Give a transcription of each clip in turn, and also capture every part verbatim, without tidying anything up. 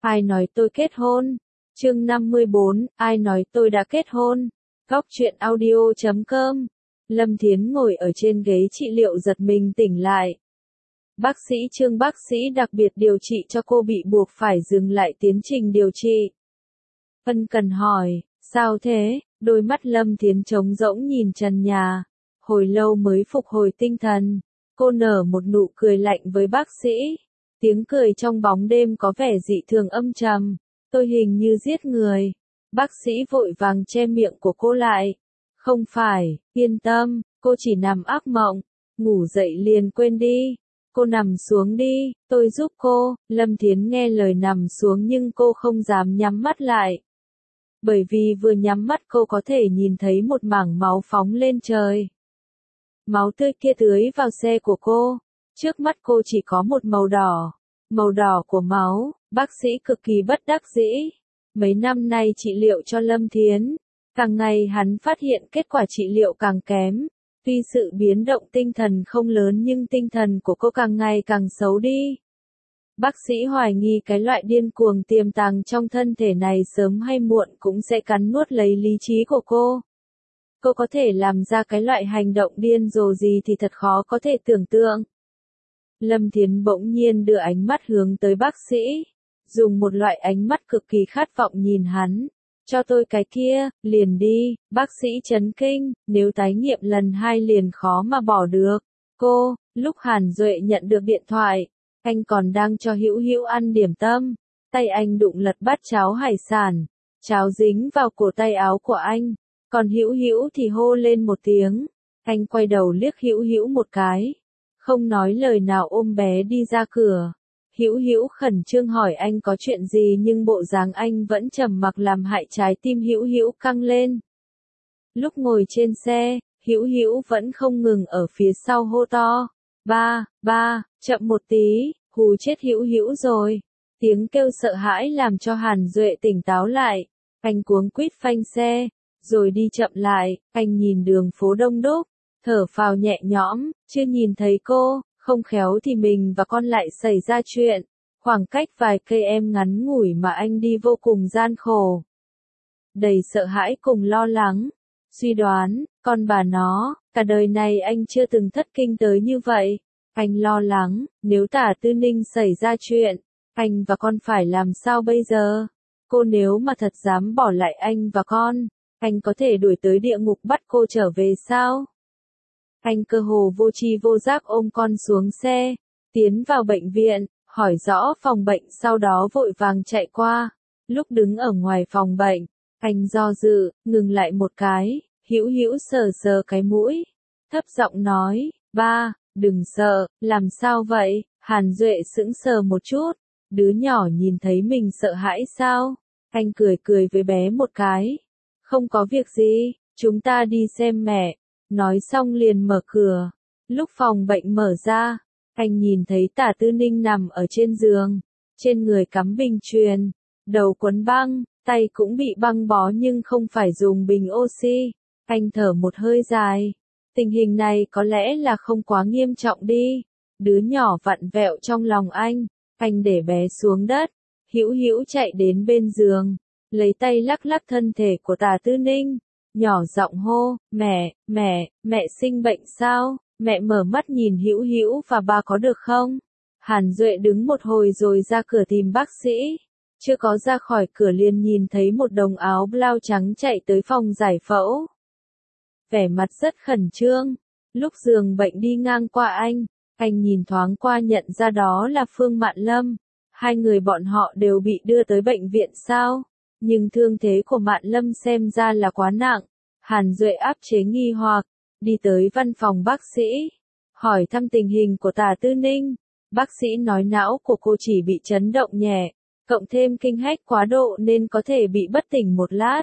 Ai nói tôi kết hôn? Chương năm mươi bốn, ai nói tôi đã kết hôn? Góc truyện audio chấm com. Lâm Thiến ngồi ở trên ghế trị liệu giật mình tỉnh lại. Bác sĩ Trương bác sĩ đặc biệt điều trị cho cô bị buộc phải dừng lại tiến trình điều trị. Ân cần hỏi, sao thế? Đôi mắt Lâm Thiến trống rỗng nhìn trần nhà. Hồi lâu mới phục hồi tinh thần. Cô nở một nụ cười lạnh với bác sĩ. Tiếng cười trong bóng đêm có vẻ dị thường âm trầm. Tôi hình như giết người. Bác sĩ vội vàng che miệng của cô lại. Không phải, yên tâm, cô chỉ nằm ác mộng. Ngủ dậy liền quên đi. Cô nằm xuống đi, tôi giúp cô. Lâm Thiến nghe lời nằm xuống nhưng cô không dám nhắm mắt lại. Bởi vì vừa nhắm mắt cô có thể nhìn thấy một mảng máu phóng lên trời. Máu tươi kia tưới vào xe của cô. Trước mắt cô chỉ có một màu đỏ. Màu đỏ của máu, bác sĩ cực kỳ bất đắc dĩ. Mấy năm nay trị liệu cho Lâm Thiến. Càng ngày hắn phát hiện kết quả trị liệu càng kém. Tuy sự biến động tinh thần không lớn nhưng tinh thần của cô càng ngày càng xấu đi. Bác sĩ hoài nghi cái loại điên cuồng tiềm tàng trong thân thể này sớm hay muộn cũng sẽ cắn nuốt lấy lý trí của cô. Cô có thể làm ra cái loại hành động điên rồ gì thì thật khó có thể tưởng tượng. Lâm Thiến bỗng nhiên đưa ánh mắt hướng tới bác sĩ, dùng một loại ánh mắt cực kỳ khát vọng nhìn hắn. Cho tôi cái kia, liền đi, bác sĩ chấn kinh, nếu tái nghiệm lần hai liền khó mà bỏ được. Cô, lúc Hàn Duệ nhận được điện thoại, anh còn đang cho Hữu Hữu ăn điểm tâm, tay anh đụng lật bát cháo hải sản, cháo dính vào cổ tay áo của anh, còn Hữu Hữu thì hô lên một tiếng, anh quay đầu liếc Hữu Hữu một cái, không nói lời nào ôm bé đi ra cửa. Hữu Hữu khẩn trương hỏi anh có chuyện gì nhưng bộ dáng anh vẫn trầm mặc làm hại trái tim Hữu Hữu căng lên. Lúc ngồi trên xe, Hữu Hữu vẫn không ngừng ở phía sau hô to, ba, ba, chậm một tí, hù chết Hữu Hữu rồi. Tiếng kêu sợ hãi làm cho Hàn Duệ tỉnh táo lại, anh cuống quýt phanh xe, rồi đi chậm lại, anh nhìn đường phố đông đúc, thở phào nhẹ nhõm, chưa nhìn thấy cô. Không khéo thì mình và con lại xảy ra chuyện. Khoảng cách vài cây em ngắn ngủi mà anh đi vô cùng gian khổ. Đầy sợ hãi cùng lo lắng. Suy đoán, con bà nó, cả đời này anh chưa từng thất kinh tới như vậy. Anh lo lắng, nếu Tả Tư Ninh xảy ra chuyện, anh và con phải làm sao bây giờ? Cô nếu mà thật dám bỏ lại anh và con, anh có thể đuổi tới địa ngục bắt cô trở về sao? Anh cơ hồ vô tri vô giác ôm con xuống xe, tiến vào bệnh viện, hỏi rõ phòng bệnh sau đó vội vàng chạy qua. Lúc đứng ở ngoài phòng bệnh, anh do dự, ngừng lại một cái, Hữu Hữu sờ sờ cái mũi, thấp giọng nói, ba, đừng sợ, làm sao vậy? Hàn Duệ sững sờ một chút, đứa nhỏ nhìn thấy mình sợ hãi sao? Anh cười cười với bé một cái, không có việc gì, chúng ta đi xem mẹ. Nói xong liền mở cửa. Lúc phòng bệnh mở ra, anh nhìn thấy Tả Tư Ninh nằm ở trên giường, trên người cắm bình truyền, đầu quấn băng, tay cũng bị băng bó nhưng không phải dùng bình oxy. Anh thở một hơi dài. Tình hình này có lẽ là không quá nghiêm trọng đi. Đứa nhỏ vặn vẹo trong lòng anh, anh để bé xuống đất. Hữu Hữu chạy đến bên giường, lấy tay lắc lắc thân thể của Tả Tư Ninh. Nhỏ giọng hô, mẹ, mẹ, mẹ sinh bệnh sao? Mẹ mở mắt nhìn Hữu Hữu và ba có được không? Hàn Duệ đứng một hồi rồi ra cửa tìm bác sĩ. Chưa có ra khỏi cửa liền nhìn thấy một đồng áo blau trắng chạy tới phòng giải phẫu. Vẻ mặt rất khẩn trương. Lúc giường bệnh đi ngang qua anh, anh nhìn thoáng qua nhận ra đó là Phương Mạn Lâm. Hai người bọn họ đều bị đưa tới bệnh viện sao? Nhưng thương thế của Mạn Lâm xem ra là quá nặng. Hàn Duệ áp chế nghi hoặc, đi tới văn phòng bác sĩ, hỏi thăm tình hình của Tả Tư Ninh. Bác sĩ nói não của cô chỉ bị chấn động nhẹ, cộng thêm kinh hách quá độ nên có thể bị bất tỉnh một lát.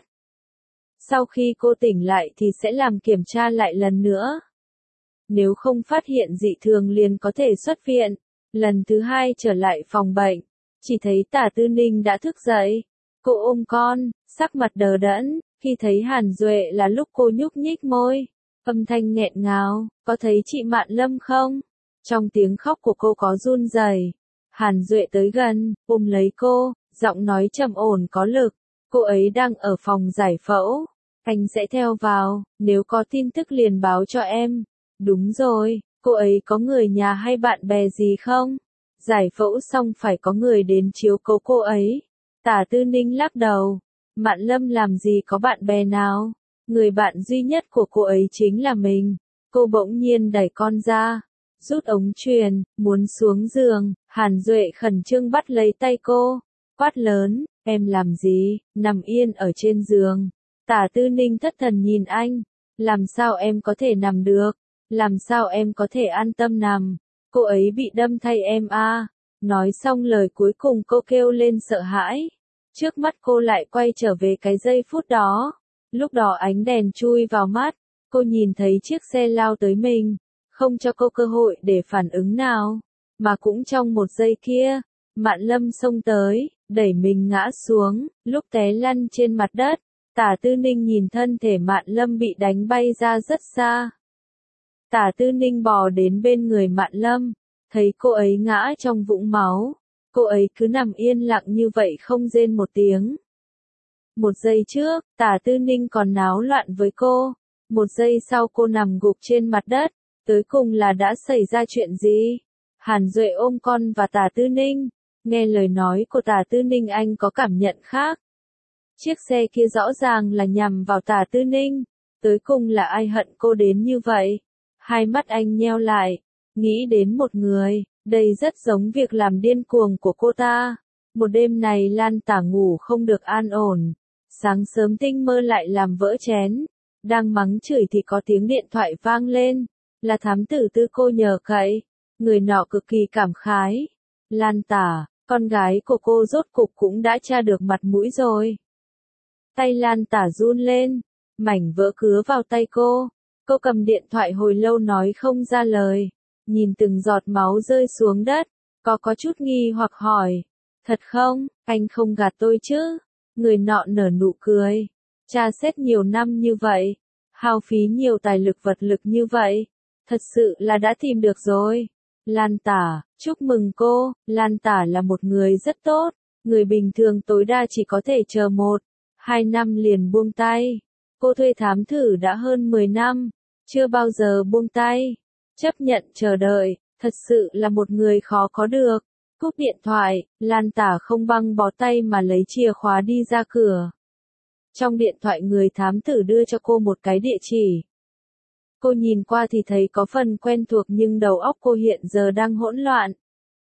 Sau khi cô tỉnh lại thì sẽ làm kiểm tra lại lần nữa. Nếu không phát hiện dị thường liền có thể xuất viện. Lần thứ hai trở lại phòng bệnh, chỉ thấy Tả Tư Ninh đã thức dậy. Cô ôm con, sắc mặt đờ đẫn, khi thấy Hàn Duệ là lúc cô nhúc nhích môi, âm thanh nghẹn ngào, có thấy chị Mạn Lâm không? Trong tiếng khóc của cô có run rẩy. Hàn Duệ tới gần, ôm lấy cô, Giọng nói trầm ổn có lực, cô ấy đang ở phòng giải phẫu. Anh sẽ theo vào, nếu có tin tức liền báo cho em. Đúng rồi, cô ấy có người nhà hay bạn bè gì không? Giải phẫu xong phải có người đến chiếu cố cô ấy. Tả Tư Ninh lắc đầu. Mạn Lâm làm gì có bạn bè nào? Người bạn duy nhất của cô ấy chính là mình. Cô bỗng nhiên đẩy con ra, rút ống truyền, muốn xuống giường. Hàn Duệ khẩn trương bắt lấy tay cô, quát lớn, em làm gì, nằm yên ở trên giường. Tả Tư Ninh thất thần nhìn anh, làm sao em có thể nằm được, làm sao em có thể an tâm nằm, cô ấy bị đâm thay em à. Nói xong lời cuối cùng cô kêu lên sợ hãi, trước mắt cô lại quay trở về cái giây phút đó, lúc đó ánh đèn chui vào mắt, cô nhìn thấy chiếc xe lao tới mình, không cho cô cơ hội để phản ứng nào, mà cũng trong một giây kia, Mạn Lâm xông tới, đẩy mình ngã xuống, lúc té lăn trên mặt đất. Tả Tư Ninh nhìn thân thể Mạn Lâm bị đánh bay ra rất xa. Tả Tư Ninh bò đến bên người Mạn Lâm, thấy cô ấy ngã trong vũng máu. Cô ấy cứ nằm yên lặng như vậy không rên một tiếng. Một giây trước, Tả Tư Ninh còn náo loạn với cô. Một giây sau cô nằm gục trên mặt đất. Tới cùng là đã xảy ra chuyện gì? Hàn Duệ ôm con và Tả Tư Ninh. Nghe lời nói của Tả Tư Ninh anh có cảm nhận khác. Chiếc xe kia rõ ràng là nhằm vào Tả Tư Ninh. Tới cùng là ai hận cô đến như vậy? Hai mắt anh nheo lại, nghĩ đến một người, đây rất giống việc làm điên cuồng của cô ta. Một đêm này Lan Tả ngủ không được an ổn. Sáng sớm tinh mơ lại làm vỡ chén. Đang mắng chửi thì có tiếng điện thoại vang lên. Là thám tử Tư cô nhờ cậy. Người nọ cực kỳ cảm khái. Lan Tả, con gái của cô rốt cục cũng đã tra được mặt mũi rồi. Tay Lan Tả run lên, mảnh vỡ cứa vào tay cô. Cô cầm điện thoại hồi lâu nói không ra lời, nhìn từng giọt máu rơi xuống đất, có có chút nghi hoặc hỏi, thật không, anh không gạt tôi chứ? Người nọ nở nụ cười, tra xét nhiều năm như vậy, hao phí nhiều tài lực vật lực như vậy, thật sự là đã tìm được rồi. Lan Tả, chúc mừng cô, Lan Tả là một người rất tốt, người bình thường tối đa chỉ có thể chờ một, hai năm liền buông tay. Cô thuê thám thử đã hơn mười năm, chưa bao giờ buông tay, chấp nhận chờ đợi, thật sự là một người khó có được. Cúp điện thoại, Lan Tả không băng bó tay mà lấy chìa khóa đi ra cửa. Trong điện thoại người thám tử đưa cho cô một cái địa chỉ. Cô nhìn qua thì thấy có phần quen thuộc nhưng đầu óc cô hiện giờ đang hỗn loạn.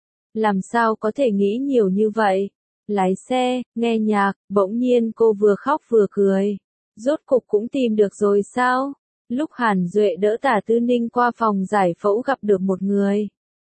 Làm sao có thể nghĩ nhiều như vậy? Lái xe, nghe nhạc, bỗng nhiên cô vừa khóc vừa cười. Rốt cục cũng tìm được rồi sao? Lúc Hàn Duệ đỡ Tả Tư Ninh qua phòng giải phẫu gặp được một người.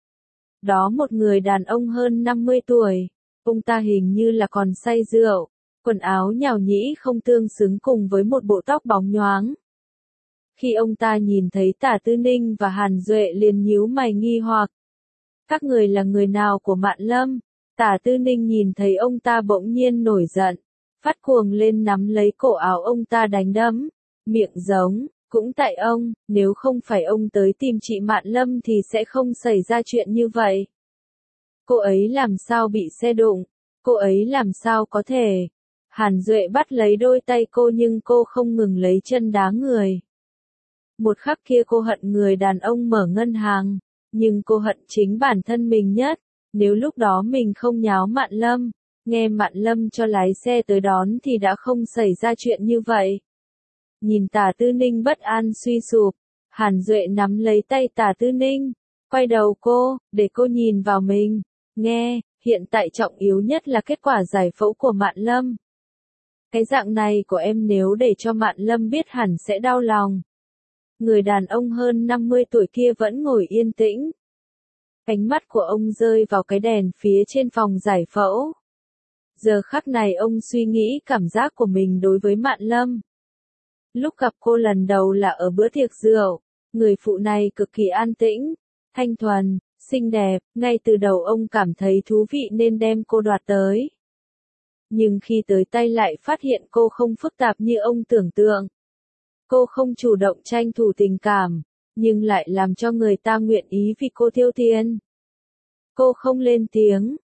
Đó một người đàn ông hơn năm mươi tuổi. Ông ta hình như là còn say rượu. Quần áo nhào nhĩ không tương xứng cùng với một bộ tóc bóng nhoáng. Khi ông ta nhìn thấy Tả Tư Ninh và Hàn Duệ liền nhíu mày nghi hoặc. Các người là người nào của Mạn Lâm? Tả Tư Ninh nhìn thấy ông ta bỗng nhiên nổi giận. Phát cuồng lên nắm lấy cổ áo ông ta đánh đấm. Miệng giống, cũng tại ông, nếu không phải ông tới tìm chị Mạn Lâm thì sẽ không xảy ra chuyện như vậy. Cô ấy làm sao bị xe đụng? Cô ấy làm sao có thể? Hàn Duệ bắt lấy đôi tay cô nhưng cô không ngừng lấy chân đá người. Một khắc kia cô hận người đàn ông mở ngân hàng, nhưng cô hận chính bản thân mình nhất. Nếu lúc đó mình không nháo Mạn Lâm, nghe Mạn Lâm cho lái xe tới đón thì đã không xảy ra chuyện như vậy. Nhìn Tả Tư Ninh bất an suy sụp, Hàn Duệ nắm lấy tay Tả Tư Ninh, quay đầu cô, để cô nhìn vào mình. Nghe, hiện tại trọng yếu nhất là kết quả giải phẫu của Mạn Lâm. Cái dạng này của em nếu để cho Mạn Lâm biết hẳn sẽ đau lòng. Người đàn ông hơn năm mươi tuổi kia vẫn ngồi yên tĩnh. Ánh mắt của ông rơi vào cái đèn phía trên phòng giải phẫu. Giờ khắc này ông suy nghĩ cảm giác của mình đối với Mạn Lâm. Lúc gặp cô lần đầu là ở bữa tiệc rượu, người phụ này cực kỳ an tĩnh, thanh thuần, xinh đẹp, ngay từ đầu ông cảm thấy thú vị nên đem cô đoạt tới. Nhưng khi tới tay lại phát hiện cô không phức tạp như ông tưởng tượng. Cô không chủ động tranh thủ tình cảm, nhưng lại làm cho người ta nguyện ý vì cô tiêu tiền. Cô không lên tiếng,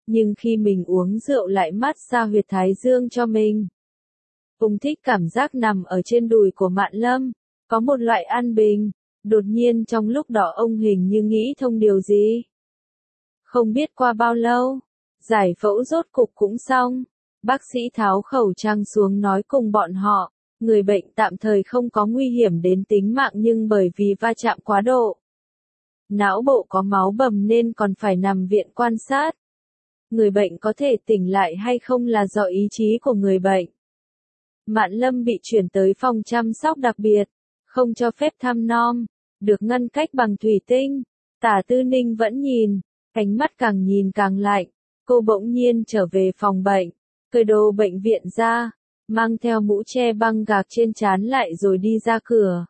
nhưng khi mình uống rượu lại mát xa huyệt thái dương cho mình. Ông thích cảm giác nằm ở trên đùi của Mạn Lâm, có một loại an bình. Đột nhiên trong lúc đó ông hình như nghĩ thông điều gì. Không biết qua bao lâu, giải phẫu rốt cục cũng xong. Bác sĩ tháo khẩu trang xuống nói cùng bọn họ, người bệnh tạm thời không có nguy hiểm đến tính mạng nhưng bởi vì va chạm quá độ. Não bộ có máu bầm nên còn phải nằm viện quan sát. Người bệnh có thể tỉnh lại hay không là do ý chí của người bệnh. Mạn Lâm bị chuyển tới phòng chăm sóc đặc biệt, không cho phép thăm nom, được ngăn cách bằng thủy tinh. Tả Tư Ninh vẫn nhìn, ánh mắt càng nhìn càng lạnh. Cô bỗng nhiên trở về phòng bệnh, cởi đồ bệnh viện ra, mang theo mũ che băng gạc trên trán lại rồi đi ra cửa.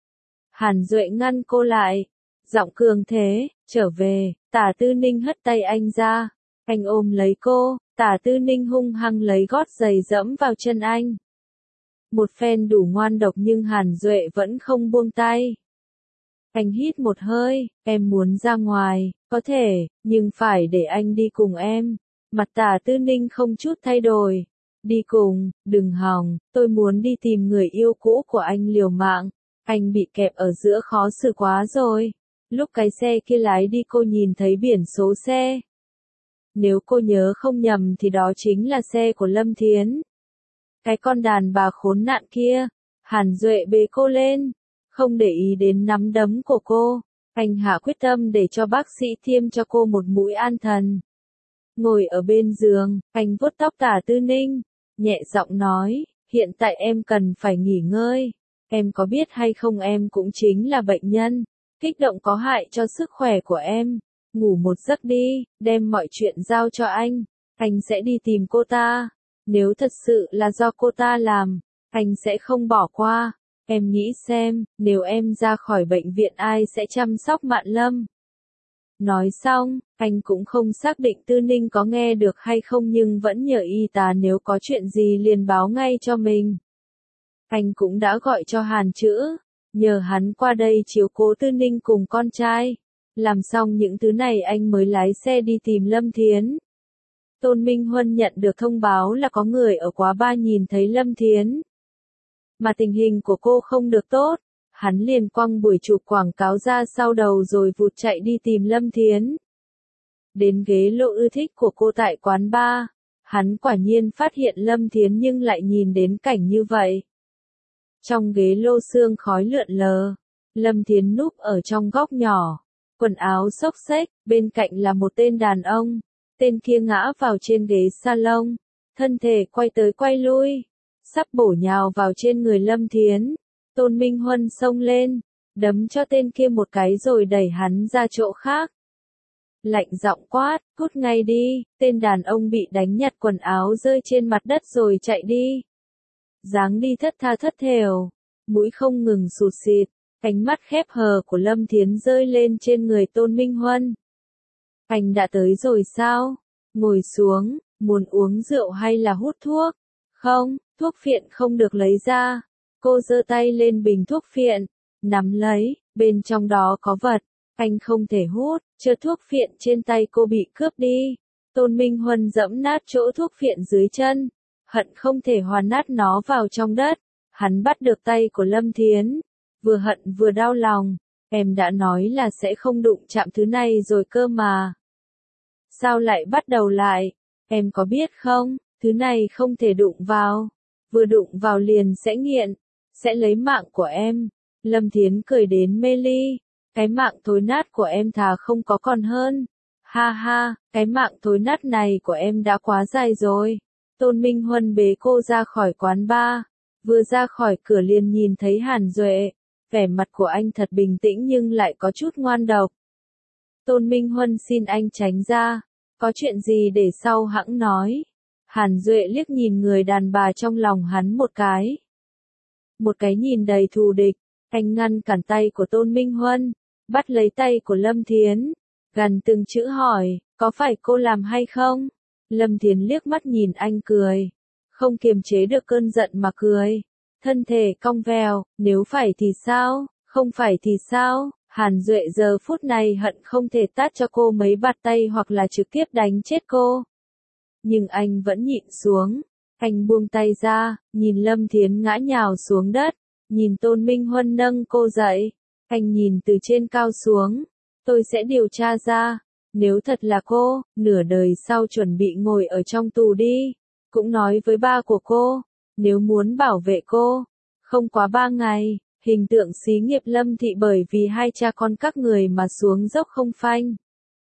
Hàn Duệ ngăn cô lại, giọng cường thế, trở về. Tả Tư Ninh hất tay anh ra, anh ôm lấy cô, Tả Tư Ninh hung hăng lấy gót giày dẫm vào chân anh. Một phen đủ ngoan độc nhưng Hàn Duệ vẫn không buông tay. Anh hít một hơi, em muốn ra ngoài, có thể, nhưng phải để anh đi cùng em. Mặt Tả Tư Ninh không chút thay đổi. Đi cùng, đừng hòng, tôi muốn đi tìm người yêu cũ của anh liều mạng. Anh bị kẹp ở giữa khó xử quá rồi. Lúc cái xe kia lái đi cô nhìn thấy biển số xe. Nếu cô nhớ không nhầm thì đó chính là xe của Lâm Thiến. Cái con đàn bà khốn nạn kia. Hàn Duệ bế cô lên, không để ý đến nắm đấm của cô. Anh hạ quyết tâm để cho bác sĩ tiêm cho cô một mũi an thần. Ngồi ở bên giường, anh vuốt tóc Tả Tư Ninh, nhẹ giọng nói, hiện tại em cần phải nghỉ ngơi. Em có biết hay không em cũng chính là bệnh nhân. Kích động có hại cho sức khỏe của em. Ngủ một giấc đi, đem mọi chuyện giao cho anh. Anh sẽ đi tìm cô ta. Nếu thật sự là do cô ta làm, anh sẽ không bỏ qua. Em nghĩ xem, nếu em ra khỏi bệnh viện ai sẽ chăm sóc Mạn Lâm. Nói xong, anh cũng không xác định Tư Ninh có nghe được hay không nhưng vẫn nhờ y tá nếu có chuyện gì liền báo ngay cho mình. Anh cũng đã gọi cho Hàn Chữ, nhờ hắn qua đây chiếu cố Tư Ninh cùng con trai. Làm xong những thứ này anh mới lái xe đi tìm Lâm Thiến. Tôn Minh Huân nhận được thông báo là có người ở Quá Ba nhìn thấy Lâm Thiến. Mà tình hình của cô không được tốt. Hắn liền quăng buổi chụp quảng cáo ra sau đầu rồi vụt chạy đi tìm Lâm Thiến. Đến ghế lô ưa thích của cô tại quán bar, hắn quả nhiên phát hiện Lâm Thiến nhưng lại nhìn đến cảnh như vậy. Trong ghế lô sương khói lượn lờ, Lâm Thiến núp ở trong góc nhỏ, quần áo xốc xếch, bên cạnh là một tên đàn ông, tên kia ngã vào trên ghế salon, thân thể quay tới quay lui, sắp bổ nhào vào trên người Lâm Thiến. Tôn Minh Huân xông lên, đấm cho tên kia một cái rồi đẩy hắn ra chỗ khác. Lạnh giọng quát, cút ngay đi, tên đàn ông bị đánh nhặt quần áo rơi trên mặt đất rồi chạy đi. Dáng đi thất tha thất thểu, mũi không ngừng sụt xịt, ánh mắt khép hờ của Lâm Thiến rơi lên trên người Tôn Minh Huân. Anh đã tới rồi sao? Ngồi xuống, muốn uống rượu hay là hút thuốc? Không, thuốc phiện không được lấy ra. Cô giơ tay lên bình thuốc phiện, nắm lấy, bên trong đó có vật, anh không thể hút, chơ thuốc phiện trên tay cô bị cướp đi. Tôn Minh Huân dẫm nát chỗ thuốc phiện dưới chân, hận không thể hòa nát nó vào trong đất. Hắn bắt được tay của Lâm Thiến, vừa hận vừa đau lòng, em đã nói là sẽ không đụng chạm thứ này rồi cơ mà. Sao lại bắt đầu lại, em có biết không, thứ này không thể đụng vào, vừa đụng vào liền sẽ nghiện. Sẽ lấy mạng của em. Lâm Thiến cười đến mê ly. Cái mạng thối nát của em thà không có còn hơn. Ha ha, cái mạng thối nát này của em đã quá dài rồi. Tôn Minh Huân bế cô ra khỏi quán bar. Vừa ra khỏi cửa liền nhìn thấy Hàn Duệ. Vẻ mặt của anh thật bình tĩnh nhưng lại có chút ngoan độc. Tôn Minh Huân xin anh tránh ra. Có chuyện gì để sau hẵng nói. Hàn Duệ liếc nhìn người đàn bà trong lòng hắn một cái. Một cái nhìn đầy thù địch, anh ngăn cản tay của Tôn Minh Huân, bắt lấy tay của Lâm Thiến, gần từng chữ hỏi, có phải cô làm hay không? Lâm Thiến liếc mắt nhìn anh cười, không kiềm chế được cơn giận mà cười, thân thể cong vèo, nếu phải thì sao, không phải thì sao? Hàn Duệ giờ phút này hận không thể tát cho cô mấy bạt tay hoặc là trực tiếp đánh chết cô. Nhưng anh vẫn nhịn xuống. Anh buông tay ra, nhìn Lâm Thiến ngã nhào xuống đất, nhìn Tôn Minh Huân nâng cô dậy. Anh nhìn từ trên cao xuống. Tôi sẽ điều tra ra. Nếu thật là cô, nửa đời sau chuẩn bị ngồi ở trong tù đi. Cũng nói với ba của cô, nếu muốn bảo vệ cô, không quá ba ngày, hình tượng xí nghiệp Lâm thị bởi vì hai cha con các người mà xuống dốc không phanh.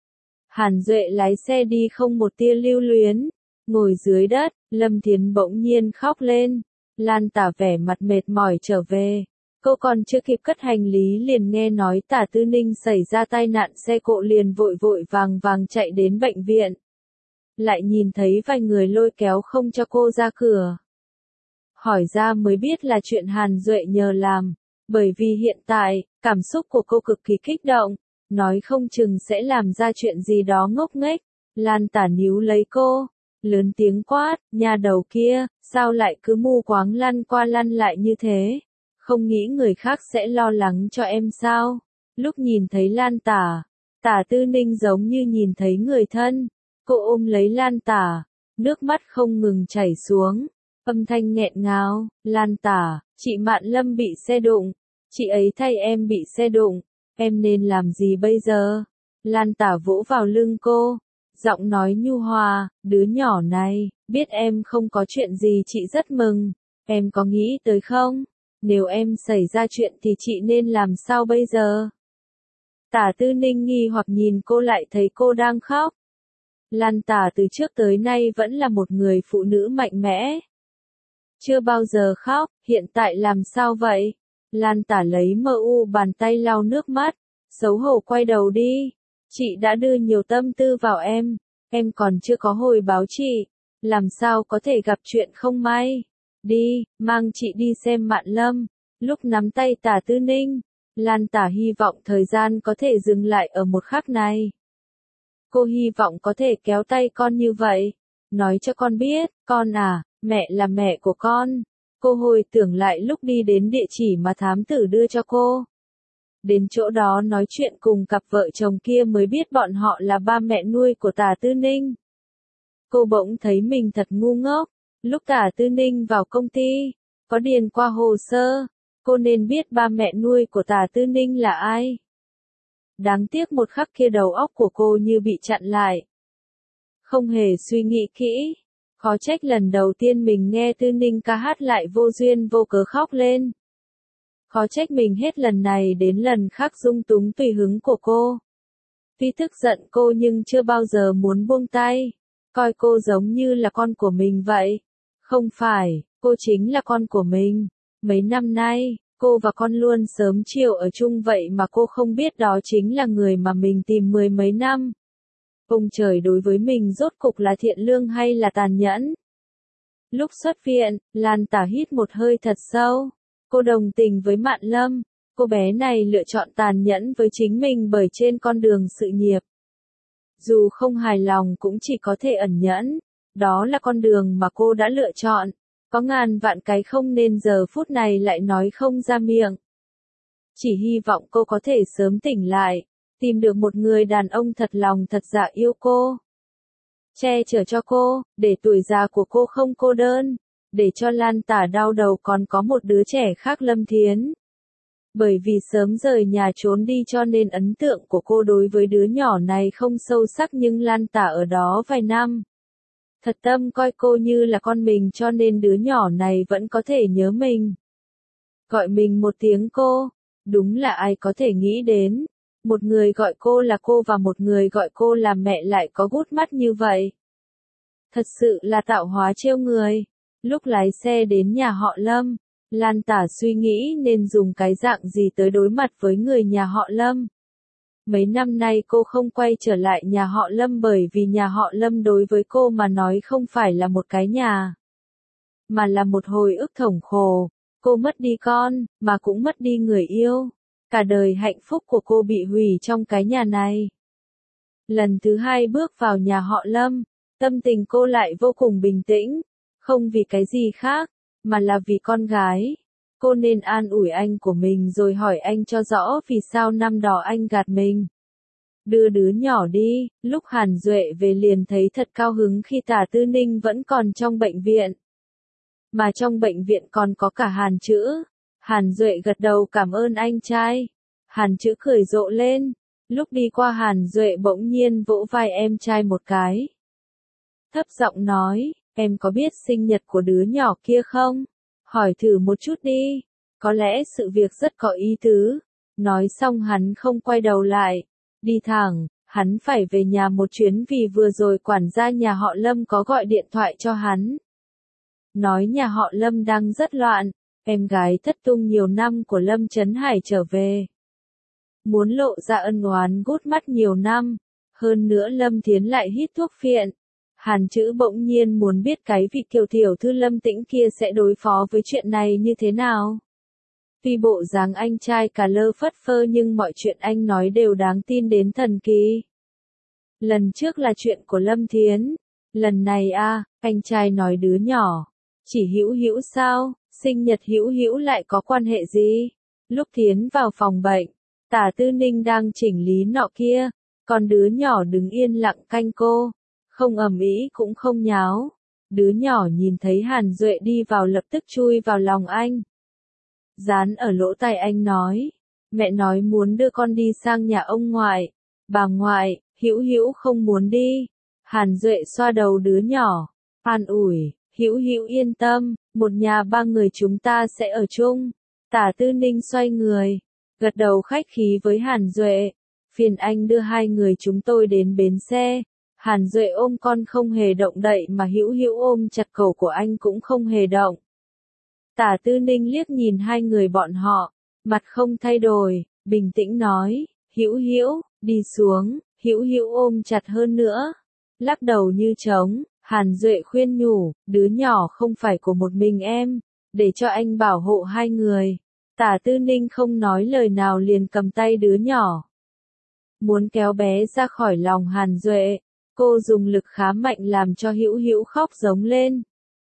Hàn Duệ lái xe đi không một tia lưu luyến, ngồi dưới đất, Lâm Thiến bỗng nhiên khóc lên. Lan Tả vẻ mặt mệt mỏi trở về. Cô còn chưa kịp cất hành lý liền nghe nói Tả Tư Ninh xảy ra tai nạn xe cộ liền vội vội vàng vàng chạy đến bệnh viện. Lại nhìn thấy vài người lôi kéo không cho cô ra cửa. Hỏi ra mới biết là chuyện Hàn Duệ nhờ làm, bởi vì hiện tại, cảm xúc của cô cực kỳ kích động, nói không chừng sẽ làm ra chuyện gì đó ngốc nghếch. Lan Tả níu lấy cô, lớn tiếng quát, nhà đầu kia, sao lại cứ mù quáng lăn qua lăn lại như thế? Không nghĩ người khác sẽ lo lắng cho em sao? Lúc nhìn thấy Lan Tả, Tả Tư Ninh giống như nhìn thấy người thân. Cô ôm lấy Lan Tả, nước mắt không ngừng chảy xuống, âm thanh nghẹn ngào, Lan Tả, chị Mạn Lâm bị xe đụng, chị ấy thay em bị xe đụng, em nên làm gì bây giờ? Lan Tả vỗ vào lưng cô, giọng nói nhu hòa, đứa nhỏ này, biết em không có chuyện gì chị rất mừng, em có nghĩ tới không? Nếu em xảy ra chuyện thì chị nên làm sao bây giờ? Tả Tư Ninh nghi hoặc nhìn cô lại thấy cô đang khóc. Lan Tả từ trước tới nay vẫn là một người phụ nữ mạnh mẽ. Chưa bao giờ khóc, hiện tại làm sao vậy? Lan Tả lấy mờ u bàn tay lau nước mắt, xấu hổ quay đầu đi. Chị đã đưa nhiều tâm tư vào em, em còn chưa có hồi báo chị, làm sao có thể gặp chuyện không may. Đi, mang chị đi xem Mạn Lâm. Lúc nắm tay Tả Tư Ninh, Lan Tả hy vọng thời gian có thể dừng lại ở một khắc này. Cô hy vọng có thể kéo tay con như vậy, nói cho con biết, con à, mẹ là mẹ của con. Cô hồi tưởng lại lúc đi đến địa chỉ mà thám tử đưa cho cô. Đến chỗ đó nói chuyện cùng cặp vợ chồng kia mới biết bọn họ là ba mẹ nuôi của Tả Tư Ninh. Cô bỗng thấy mình thật ngu ngốc. Lúc Tả Tư Ninh vào công ty, có điền qua hồ sơ, cô nên biết ba mẹ nuôi của Tả Tư Ninh là ai. Đáng tiếc một khắc kia đầu óc của cô như bị chặn lại. Không hề suy nghĩ kỹ. Khó trách lần đầu tiên mình nghe Tư Ninh ca hát lại vô duyên vô cớ khóc lên. Khó trách mình hết lần này đến lần khác dung túng tùy hứng của cô. Tuy tức giận cô nhưng chưa bao giờ muốn buông tay. Coi cô giống như là con của mình vậy. Không phải, cô chính là con của mình. Mấy năm nay, cô và con luôn sớm chiều ở chung vậy mà cô không biết đó chính là người mà mình tìm mười mấy năm. Ông trời đối với mình rốt cục là thiện lương hay là tàn nhẫn? Lúc xuất viện, Lan Tả hít một hơi thật sâu. Cô đồng tình với Mạn Lâm. Cô bé này lựa chọn tàn nhẫn với chính mình bởi trên con đường sự nghiệp. Dù không hài lòng cũng chỉ có thể ẩn nhẫn. Đó là con đường mà cô đã lựa chọn. Có ngàn vạn cái không nên giờ phút này lại nói không ra miệng. Chỉ hy vọng cô có thể sớm tỉnh lại. Tìm được một người đàn ông thật lòng thật dạ yêu cô. Che chở cho cô, để tuổi già của cô không cô đơn. Để cho Lan Tả đau đầu còn có một đứa trẻ khác Lâm Thiến. Bởi vì sớm rời nhà trốn đi cho nên ấn tượng của cô đối với đứa nhỏ này không sâu sắc nhưng Lan Tả ở đó vài năm. Thật tâm coi cô như là con mình cho nên đứa nhỏ này vẫn có thể nhớ mình. Gọi mình một tiếng cô, đúng là ai có thể nghĩ đến. Một người gọi cô là cô và một người gọi cô là mẹ lại có gút mắt như vậy. Thật sự là tạo hóa trêu người. Lúc lái xe đến nhà họ Lâm, Lan Tả suy nghĩ nên dùng cái dạng gì tới đối mặt với người nhà họ Lâm. Mấy năm nay cô không quay trở lại nhà họ Lâm bởi vì nhà họ Lâm đối với cô mà nói không phải là một cái nhà, mà là một hồi ức thổng khổ. Cô mất đi con, mà cũng mất đi người yêu. Cả đời hạnh phúc của cô bị hủy trong cái nhà này. Lần thứ hai bước vào nhà họ Lâm, tâm tình cô lại vô cùng bình tĩnh. Không vì cái gì khác, mà là vì con gái. Cô nên an ủi anh của mình rồi hỏi anh cho rõ vì sao năm đó anh gạt mình. Đưa đứa nhỏ đi, lúc Hàn Duệ về liền thấy thật cao hứng khi Tả Tư Ninh vẫn còn trong bệnh viện. Mà trong bệnh viện còn có cả Hàn Chữ. Hàn Duệ gật đầu cảm ơn anh trai. Hàn Chữ cười rộ lên. Lúc đi qua Hàn Duệ bỗng nhiên vỗ vai em trai một cái. Thấp giọng nói, em có biết sinh nhật của đứa nhỏ kia không? Hỏi thử một chút đi. Có lẽ sự việc rất có ý tứ. Nói xong hắn không quay đầu lại. Đi thẳng, hắn phải về nhà một chuyến vì vừa rồi quản gia nhà họ Lâm có gọi điện thoại cho hắn. Nói nhà họ Lâm đang rất loạn, em gái thất tung nhiều năm của Lâm Trấn Hải trở về. Muốn lộ ra ân oán gút mắt nhiều năm, hơn nữa Lâm Thiến lại hít thuốc phiện. Hàn Chữ bỗng nhiên muốn biết cái vị kiều tiểu thư Lâm Tĩnh kia sẽ đối phó với chuyện này như thế nào. Tuy bộ dáng anh trai cả lơ phất phơ nhưng mọi chuyện anh nói đều đáng tin đến thần kỳ. Lần trước là chuyện của Lâm Thiến, lần này a, à, anh trai nói đứa nhỏ, chỉ Hữu Hữu sao, sinh nhật Hữu Hữu lại có quan hệ gì? Lúc Thiến vào phòng bệnh, Tả Tư Ninh đang chỉnh lý nọ kia, còn đứa nhỏ đứng yên lặng canh cô, không ầm ĩ cũng không nháo. Đứa nhỏ nhìn thấy Hàn Duệ đi vào lập tức chui vào lòng anh. Dán ở lỗ tai anh nói, mẹ nói muốn đưa con đi sang nhà ông ngoại, bà ngoại, Hữu Hữu không muốn đi. Hàn Duệ xoa đầu đứa nhỏ, an ủi, Hữu Hữu yên tâm, một nhà ba người chúng ta sẽ ở chung. Tả Tư Ninh xoay người, gật đầu khách khí với Hàn Duệ, phiền anh đưa hai người chúng tôi đến bến xe. Hàn Duệ ôm con không hề động đậy mà Hữu Hữu ôm chặt cổ của anh cũng không hề động. Tả Tư Ninh liếc nhìn hai người bọn họ, mặt không thay đổi, bình tĩnh nói, Hữu Hữu, đi xuống. Hữu Hữu ôm chặt hơn nữa, lắc đầu như trống. Hàn Duệ khuyên nhủ, đứa nhỏ không phải của một mình em, để cho anh bảo hộ hai người. Tả Tư Ninh không nói lời nào liền cầm tay đứa nhỏ, muốn kéo bé ra khỏi lòng Hàn Duệ. Cô dùng lực khá mạnh làm cho Hữu Hữu khóc giống lên.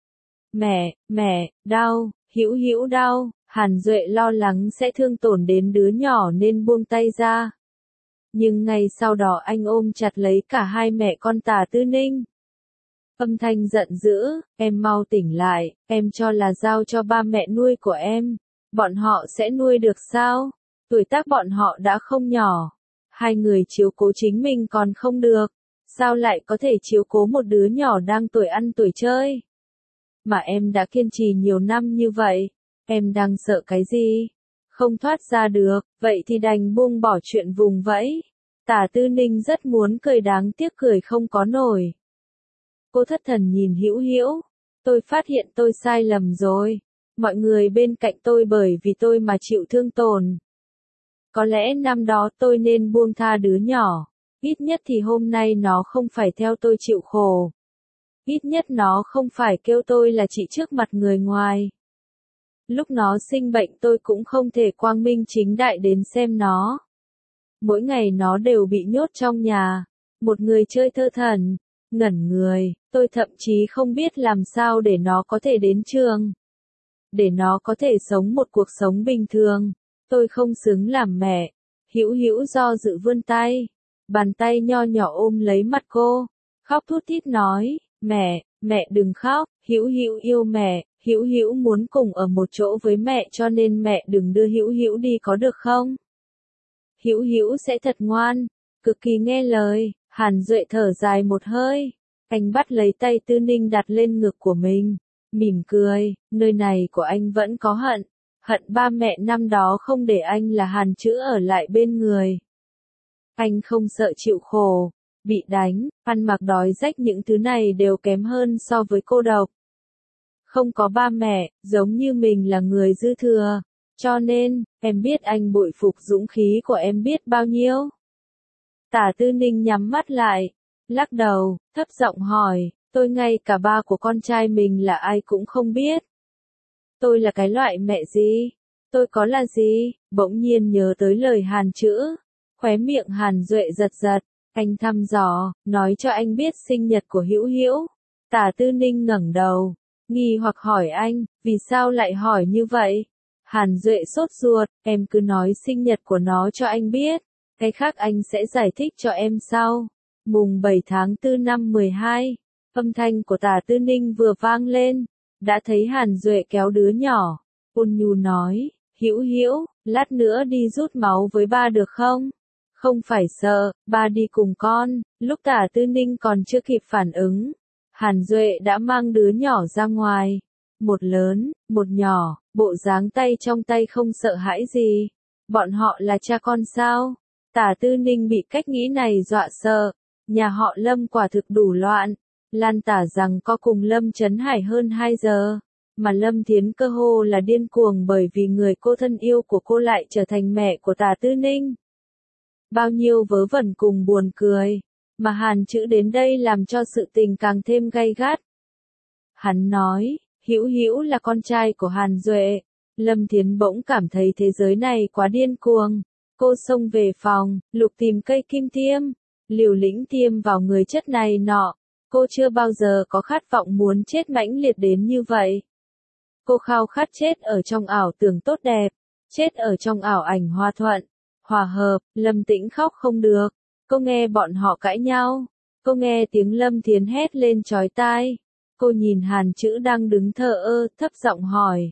Mẹ, mẹ, đau, Hữu Hữu đau. Hàn Duệ lo lắng sẽ thương tổn đến đứa nhỏ nên buông tay ra. Nhưng ngay sau đó anh ôm chặt lấy cả hai mẹ con Tả Tư Ninh. Âm thanh giận dữ, em mau tỉnh lại, em cho là giao cho ba mẹ nuôi của em. Bọn họ sẽ nuôi được sao? Tuổi tác bọn họ đã không nhỏ. Hai người chiếu cố chính mình còn không được. Sao lại có thể chiếu cố một đứa nhỏ đang tuổi ăn tuổi chơi? Mà em đã kiên trì nhiều năm như vậy. Em đang sợ cái gì? Không thoát ra được, vậy thì đành buông bỏ chuyện vùng vẫy. Tả Tư Ninh rất muốn cười đáng tiếc cười không có nổi. Cô thất thần nhìn Hữu Hữu. Tôi phát hiện tôi sai lầm rồi. Mọi người bên cạnh tôi bởi vì tôi mà chịu thương tổn. Có lẽ năm đó tôi nên buông tha đứa nhỏ. Ít nhất thì hôm nay nó không phải theo tôi chịu khổ. Ít nhất nó không phải kêu tôi là chị trước mặt người ngoài. Lúc nó sinh bệnh tôi cũng không thể quang minh chính đại đến xem nó. Mỗi ngày nó đều bị nhốt trong nhà. Một người chơi thơ thẩn, ngẩn người, tôi thậm chí không biết làm sao để nó có thể đến trường. Để nó có thể sống một cuộc sống bình thường. Tôi không xứng làm mẹ. Hữu Hữu do dự vươn tay. Bàn tay nho nhỏ ôm lấy mặt cô. Khóc thút thít nói, mẹ, mẹ đừng khóc, Hữu Hữu yêu mẹ, Hữu Hữu muốn cùng ở một chỗ với mẹ cho nên mẹ đừng đưa Hữu Hữu đi có được không? Hữu Hữu sẽ thật ngoan, cực kỳ nghe lời. Hàn Duệ thở dài một hơi. Anh bắt lấy tay Tư Ninh đặt lên ngực của mình, mỉm cười, nơi này của anh vẫn có hận. Hận ba mẹ năm đó không để anh là Hàn Chữ ở lại bên người. Anh không sợ chịu khổ, bị đánh, ăn mặc đói rách những thứ này đều kém hơn so với cô độc. Không có ba mẹ, giống như mình là người dư thừa. Cho nên, em biết anh bội phục dũng khí của em biết bao nhiêu. Tả Tư Ninh nhắm mắt lại, lắc đầu, thấp giọng hỏi, tôi ngay cả ba của con trai mình là ai cũng không biết. Tôi là cái loại mẹ gì? Tôi có là gì? Bỗng nhiên nhớ tới lời Hàn Chữ. Khóe miệng Hàn Duệ giật giật, anh thăm dò, nói cho anh biết sinh nhật của Hữu Hữu. Tả Tư Ninh ngẩng đầu, nghi hoặc hỏi anh, vì sao lại hỏi như vậy? Hàn Duệ sốt ruột, em cứ nói sinh nhật của nó cho anh biết, cái khác anh sẽ giải thích cho em sau. Mùng bảy tháng tư năm mười hai, âm thanh của Tả Tư Ninh vừa vang lên, đã thấy Hàn Duệ kéo đứa nhỏ, ôn nhu nói, Hữu Hữu, lát nữa đi rút máu với ba được không? Không phải sợ, ba đi cùng con. Lúc Tả Tư Ninh còn chưa kịp phản ứng, Hàn Duệ đã mang đứa nhỏ ra ngoài. Một lớn, một nhỏ, bộ dáng tay trong tay không sợ hãi gì. Bọn họ là cha con sao? Tả Tư Ninh bị cách nghĩ này dọa sợ. Nhà họ Lâm quả thực đủ loạn. Lan tả rằng có cùng Lâm Chấn Hải hơn hai giờ. Mà Lâm Thiến cơ hồ là điên cuồng bởi vì người cô thân yêu của cô lại trở thành mẹ của Tả Tư Ninh. Bao nhiêu vớ vẩn cùng buồn cười. Mà Hàn Chữ đến đây làm cho sự tình càng thêm gay gắt. Hắn nói, Hữu Hữu là con trai của Hàn Duệ. Lâm Thiến bỗng cảm thấy thế giới này quá điên cuồng. Cô xông về phòng, lục tìm cây kim tiêm, liều lĩnh tiêm vào người chất này nọ. Cô chưa bao giờ có khát vọng muốn chết mãnh liệt đến như vậy. Cô khao khát chết ở trong ảo tưởng tốt đẹp, chết ở trong ảo ảnh hòa thuận, hòa hợp. Lâm Tĩnh khóc không được. Cô nghe bọn họ cãi nhau. Cô nghe tiếng Lâm Thiến hét lên chói tai. Cô nhìn Hàn Chữ đang đứng thờ ơ, thấp giọng hỏi.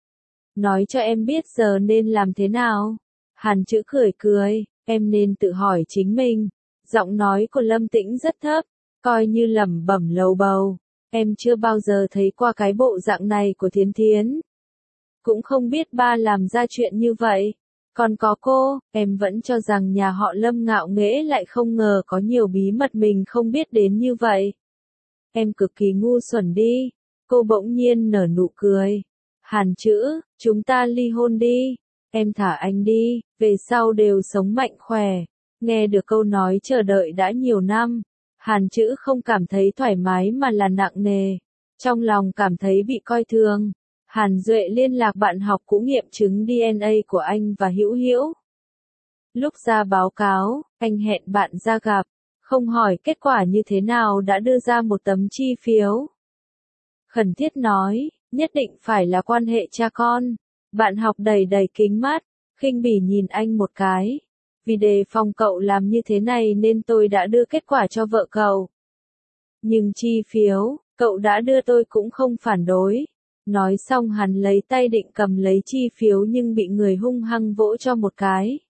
Nói cho em biết giờ nên làm thế nào? Hàn Chữ cười cười, em nên tự hỏi chính mình. Giọng nói của Lâm Tĩnh rất thấp, coi như lẩm bẩm lầu bầu. Em chưa bao giờ thấy qua cái bộ dạng này của Thiến Thiến. Cũng không biết ba làm ra chuyện như vậy. Còn có cô, em vẫn cho rằng nhà họ Lâm ngạo nghễ lại không ngờ có nhiều bí mật mình không biết đến như vậy. Em cực kỳ ngu xuẩn đi. Cô bỗng nhiên nở nụ cười. Hàn Chữ, chúng ta ly hôn đi. Em thả anh đi, về sau đều sống mạnh khỏe. Nghe được câu nói chờ đợi đã nhiều năm. Hàn Chữ không cảm thấy thoải mái mà là nặng nề. Trong lòng cảm thấy bị coi thường. Hàn Duệ liên lạc bạn học cũ nghiệm chứng đê en a của anh và Hữu Hữu. Lúc ra báo cáo, anh hẹn bạn ra gặp. Không hỏi kết quả như thế nào đã đưa ra một tấm chi phiếu. Khẩn thiết nói, nhất định phải là quan hệ cha con. Bạn học đầy đầy kính mắt, khinh bỉ nhìn anh một cái. Vì đề phòng cậu làm như thế này nên tôi đã đưa kết quả cho vợ cậu. Nhưng chi phiếu, cậu đã đưa tôi cũng không phản đối. Nói xong hắn lấy tay định cầm lấy chi phiếu nhưng bị người hung hăng vỗ cho một cái.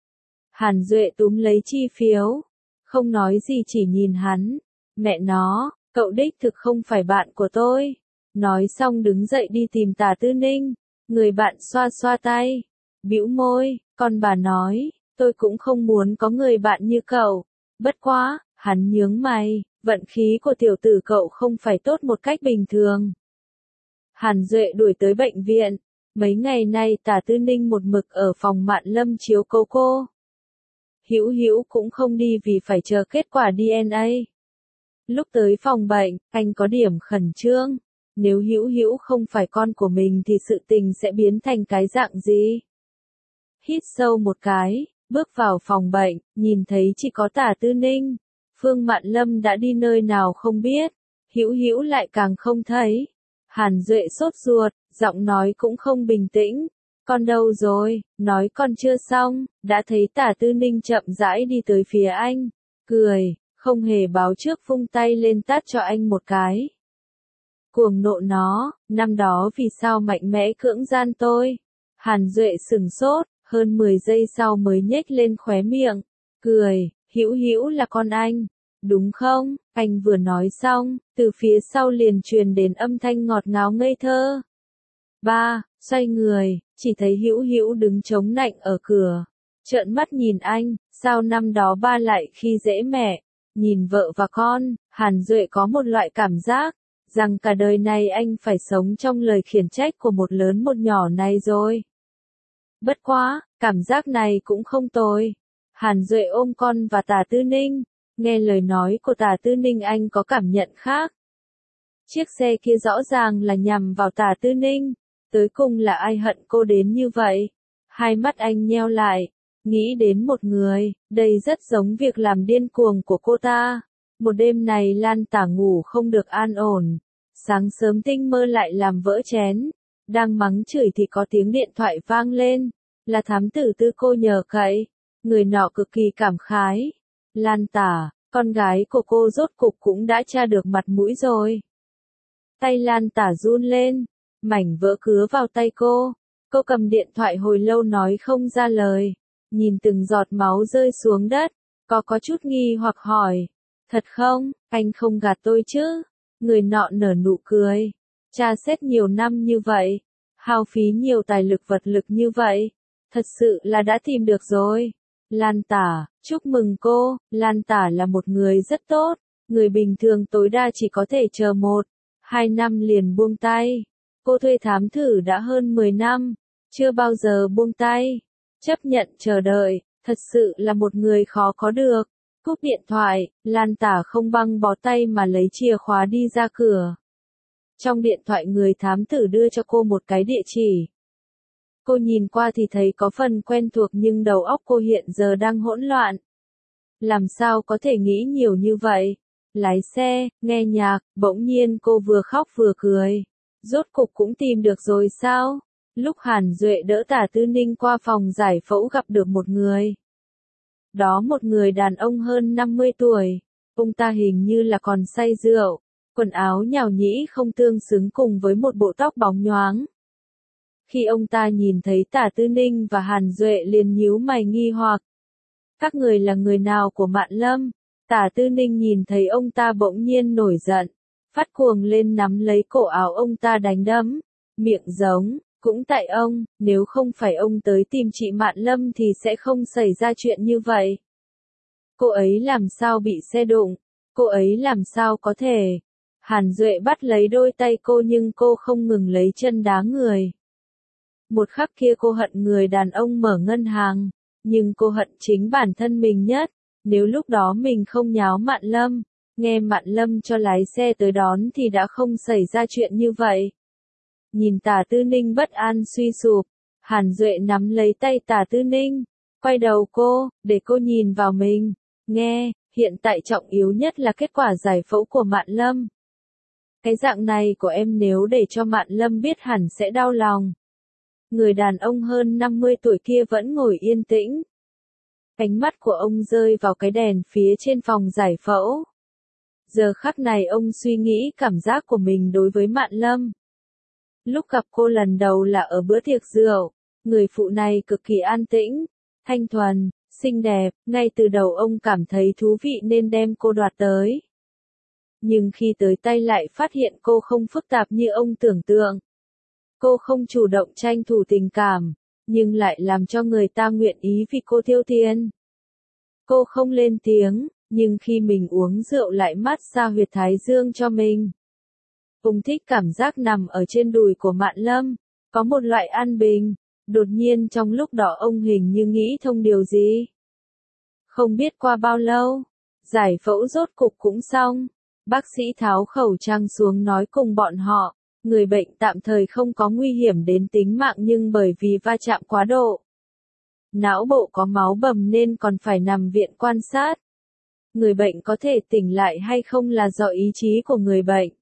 Hàn Duệ túm lấy chi phiếu. Không nói gì chỉ nhìn hắn. Mẹ nó, cậu đích thực không phải bạn của tôi. Nói xong đứng dậy đi tìm Tả Tư Ninh. Người bạn xoa xoa tay. Bĩu môi, con bà nói, tôi cũng không muốn có người bạn như cậu. Bất quá, hắn nhướng mày, vận khí của tiểu tử cậu không phải tốt một cách bình thường. Hàn Duệ đuổi tới bệnh viện. Mấy ngày nay Tả Tư Ninh một mực ở phòng Mạn Lâm chiếu cố cô. Hữu Hữu cũng không đi vì phải chờ kết quả đê en a. Lúc tới phòng bệnh, anh có điểm khẩn trương. Nếu Hữu Hữu không phải con của mình thì sự tình sẽ biến thành cái dạng gì? Hít sâu một cái, bước vào phòng bệnh, nhìn thấy chỉ có Tả Tư Ninh. Phương Mạn Lâm đã đi nơi nào không biết. Hữu Hữu lại càng không thấy. Hàn Duệ sốt ruột, giọng nói cũng không bình tĩnh. Con đâu rồi, nói con chưa xong, đã thấy Tả Tư Ninh chậm rãi đi tới phía anh. Cười, không hề báo trước vung tay lên tát cho anh một cái. Cuồng nộ nó, năm đó vì sao mạnh mẽ cưỡng gian tôi. Hàn Duệ sừng sốt, hơn mười giây sau mới nhếch lên khóe miệng. Cười, Hữu Hữu là con anh. Đúng không? Anh vừa nói xong, từ phía sau liền truyền đến âm thanh ngọt ngào ngây thơ. Ba, xoay người, chỉ thấy Hữu Hữu đứng chống nạnh ở cửa. Trợn mắt nhìn anh, sao năm đó ba lại khi dễ mẹ. Nhìn vợ và con, Hàn Duệ có một loại cảm giác, rằng cả đời này anh phải sống trong lời khiển trách của một lớn một nhỏ này rồi. Bất quá, cảm giác này cũng không tồi. Hàn Duệ ôm con và Tả Tư Ninh. Nghe lời nói của Tả Tư Ninh anh có cảm nhận khác. Chiếc xe kia rõ ràng là nhằm vào Tả Tư Ninh. Tới cùng là ai hận cô đến như vậy? Hai mắt anh nheo lại. Nghĩ đến một người, đây rất giống việc làm điên cuồng của cô ta. Một đêm này Lan Tả ngủ không được an ổn. Sáng sớm tinh mơ lại làm vỡ chén. Đang mắng chửi thì có tiếng điện thoại vang lên, là thám tử Tư cô nhờ cậy. Người nọ cực kỳ cảm khái. Lan Tả, con gái của cô rốt cục cũng đã tra được mặt mũi rồi. Tay Lan Tả run lên, mảnh vỡ cứa vào tay cô. Cô cầm điện thoại hồi lâu nói không ra lời, nhìn từng giọt máu rơi xuống đất, có có chút nghi hoặc hỏi. Thật không, anh không gạt tôi chứ? Người nọ nở nụ cười. Tra xét nhiều năm như vậy, hao phí nhiều tài lực vật lực như vậy, thật sự là đã tìm được rồi. Lan Tả, chúc mừng cô, Lan Tả là một người rất tốt, người bình thường tối đa chỉ có thể chờ một, hai năm liền buông tay. Cô thuê thám thử đã hơn mười năm, chưa bao giờ buông tay, chấp nhận chờ đợi, thật sự là một người khó có được. Cúp điện thoại, Lan Tả không băng bó tay mà lấy chìa khóa đi ra cửa. Trong điện thoại người thám tử đưa cho cô một cái địa chỉ. Cô nhìn qua thì thấy có phần quen thuộc nhưng đầu óc cô hiện giờ đang hỗn loạn. Làm sao có thể nghĩ nhiều như vậy? Lái xe, nghe nhạc, bỗng nhiên cô vừa khóc vừa cười. Rốt cục cũng tìm được rồi sao? Lúc Hàn Duệ đỡ Tả Tư Ninh qua phòng giải phẫu gặp được một người. Đó một người đàn ông hơn năm mươi tuổi. Ông ta hình như là còn say rượu. Quần áo nhào nhĩ không tương xứng cùng với một bộ tóc bóng nhoáng. Khi ông ta nhìn thấy Tả Tư Ninh và Hàn Duệ liền nhíu mày nghi hoặc. Các người là người nào của Mạn Lâm? Tả Tư Ninh nhìn thấy ông ta bỗng nhiên nổi giận, phát cuồng lên nắm lấy cổ áo ông ta đánh đấm, miệng giống, cũng tại ông, nếu không phải ông tới tìm chị Mạn Lâm thì sẽ không xảy ra chuyện như vậy. Cô ấy làm sao bị xe đụng? Cô ấy làm sao có thể? Hàn Duệ bắt lấy đôi tay cô nhưng cô không ngừng lấy chân đá người. Một khắc kia cô hận người đàn ông mở ngân hàng, nhưng cô hận chính bản thân mình nhất. Nếu lúc đó mình không nháo Mạn Lâm, nghe Mạn Lâm cho lái xe tới đón thì đã không xảy ra chuyện như vậy. Nhìn Tả Tư Ninh bất an suy sụp, Hàn Duệ nắm lấy tay Tả Tư Ninh, quay đầu cô, để cô nhìn vào mình. Nghe, hiện tại trọng yếu nhất là kết quả giải phẫu của Mạn Lâm. Cái dạng này của em nếu để cho Mạn Lâm biết hẳn sẽ đau lòng. Người đàn ông hơn năm mươi tuổi kia vẫn ngồi yên tĩnh. Ánh mắt của ông rơi vào cái đèn phía trên phòng giải phẫu. Giờ khắc này ông suy nghĩ cảm giác của mình đối với Mạn Lâm. Lúc gặp cô lần đầu là ở bữa tiệc rượu, người phụ này cực kỳ an tĩnh, thanh thuần, xinh đẹp, ngay từ đầu ông cảm thấy thú vị nên đem cô đoạt tới. Nhưng khi tới tay lại phát hiện cô không phức tạp như ông tưởng tượng. Cô không chủ động tranh thủ tình cảm, nhưng lại làm cho người ta nguyện ý vì cô tiêu tiền. Cô không lên tiếng, nhưng khi mình uống rượu lại mát xa huyệt thái dương cho mình. Ông thích cảm giác nằm ở trên đùi của Mạn Lâm, có một loại an bình. Đột nhiên trong lúc đó ông hình như nghĩ thông điều gì. Không biết qua bao lâu, giải phẫu rốt cục cũng xong. Bác sĩ tháo khẩu trang xuống nói cùng bọn họ, người bệnh tạm thời không có nguy hiểm đến tính mạng nhưng bởi vì va chạm quá độ. Não bộ có máu bầm nên còn phải nằm viện quan sát. Người bệnh có thể tỉnh lại hay không là do ý chí của người bệnh.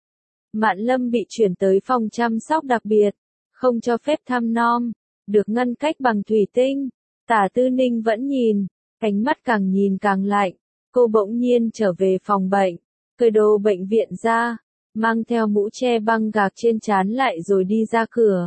Mạn Lâm bị chuyển tới phòng chăm sóc đặc biệt, không cho phép thăm nom, được ngăn cách bằng thủy tinh. Tả Tư Ninh vẫn nhìn, ánh mắt càng nhìn càng lạnh. Cô bỗng nhiên trở về phòng bệnh, cởi đồ bệnh viện ra, mang theo mũ che băng gạc trên trán lại rồi đi ra cửa.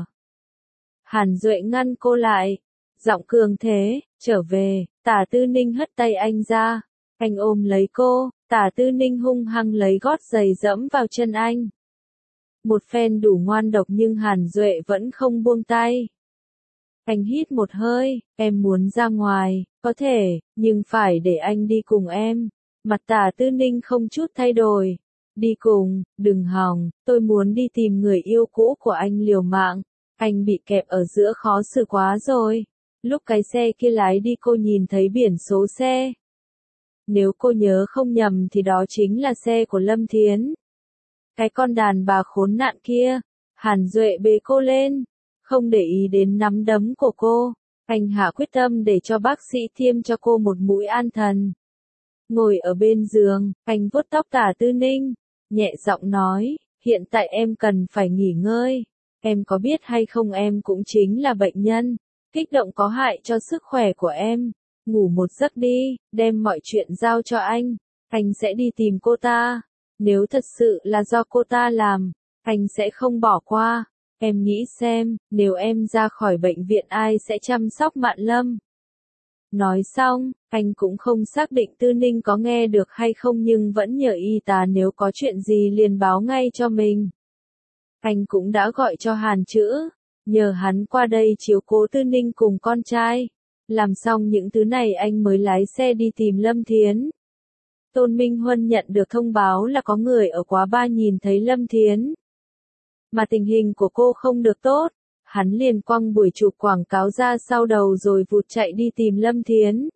Hàn Duệ ngăn cô lại, giọng cường thế, trở về. Tả Tư Ninh hất tay anh ra, anh ôm lấy cô, Tả Tư Ninh hung hăng lấy gót giày dẫm vào chân anh. Một phen đủ ngoan độc nhưng Hàn Duệ vẫn không buông tay. Anh hít một hơi, em muốn ra ngoài, có thể, nhưng phải để anh đi cùng em. Mặt Tả Tư Ninh không chút thay đổi. Đi cùng, đừng hòng, tôi muốn đi tìm người yêu cũ của anh liều mạng. Anh bị kẹp ở giữa khó xử quá rồi. Lúc cái xe kia lái đi cô nhìn thấy biển số xe. Nếu cô nhớ không nhầm thì đó chính là xe của Lâm Thiến. Cái con đàn bà khốn nạn kia. Hàn Duệ bế cô lên, không để ý đến nắm đấm của cô. Anh hạ quyết tâm để cho bác sĩ tiêm cho cô một mũi an thần. Ngồi ở bên giường, anh vuốt tóc Tả Tư Ninh, nhẹ giọng nói, hiện tại em cần phải nghỉ ngơi. Em có biết hay không em cũng chính là bệnh nhân. Kích động có hại cho sức khỏe của em. Ngủ một giấc đi, đem mọi chuyện giao cho anh. Anh sẽ đi tìm cô ta. Nếu thật sự là do cô ta làm, anh sẽ không bỏ qua. Em nghĩ xem, nếu em ra khỏi bệnh viện ai sẽ chăm sóc Mạn Lâm. Nói xong, anh cũng không xác định Tư Ninh có nghe được hay không nhưng vẫn nhờ y tá nếu có chuyện gì liền báo ngay cho mình. Anh cũng đã gọi cho Hàn Chữ, nhờ hắn qua đây chiếu cố Tư Ninh cùng con trai. Làm xong những thứ này anh mới lái xe đi tìm Lâm Thiến. Tôn Minh Huân nhận được thông báo là có người ở quán bar nhìn thấy Lâm Thiến. Mà tình hình của cô không được tốt, hắn liền quăng buổi chụp quảng cáo ra sau đầu rồi vụt chạy đi tìm Lâm Thiến.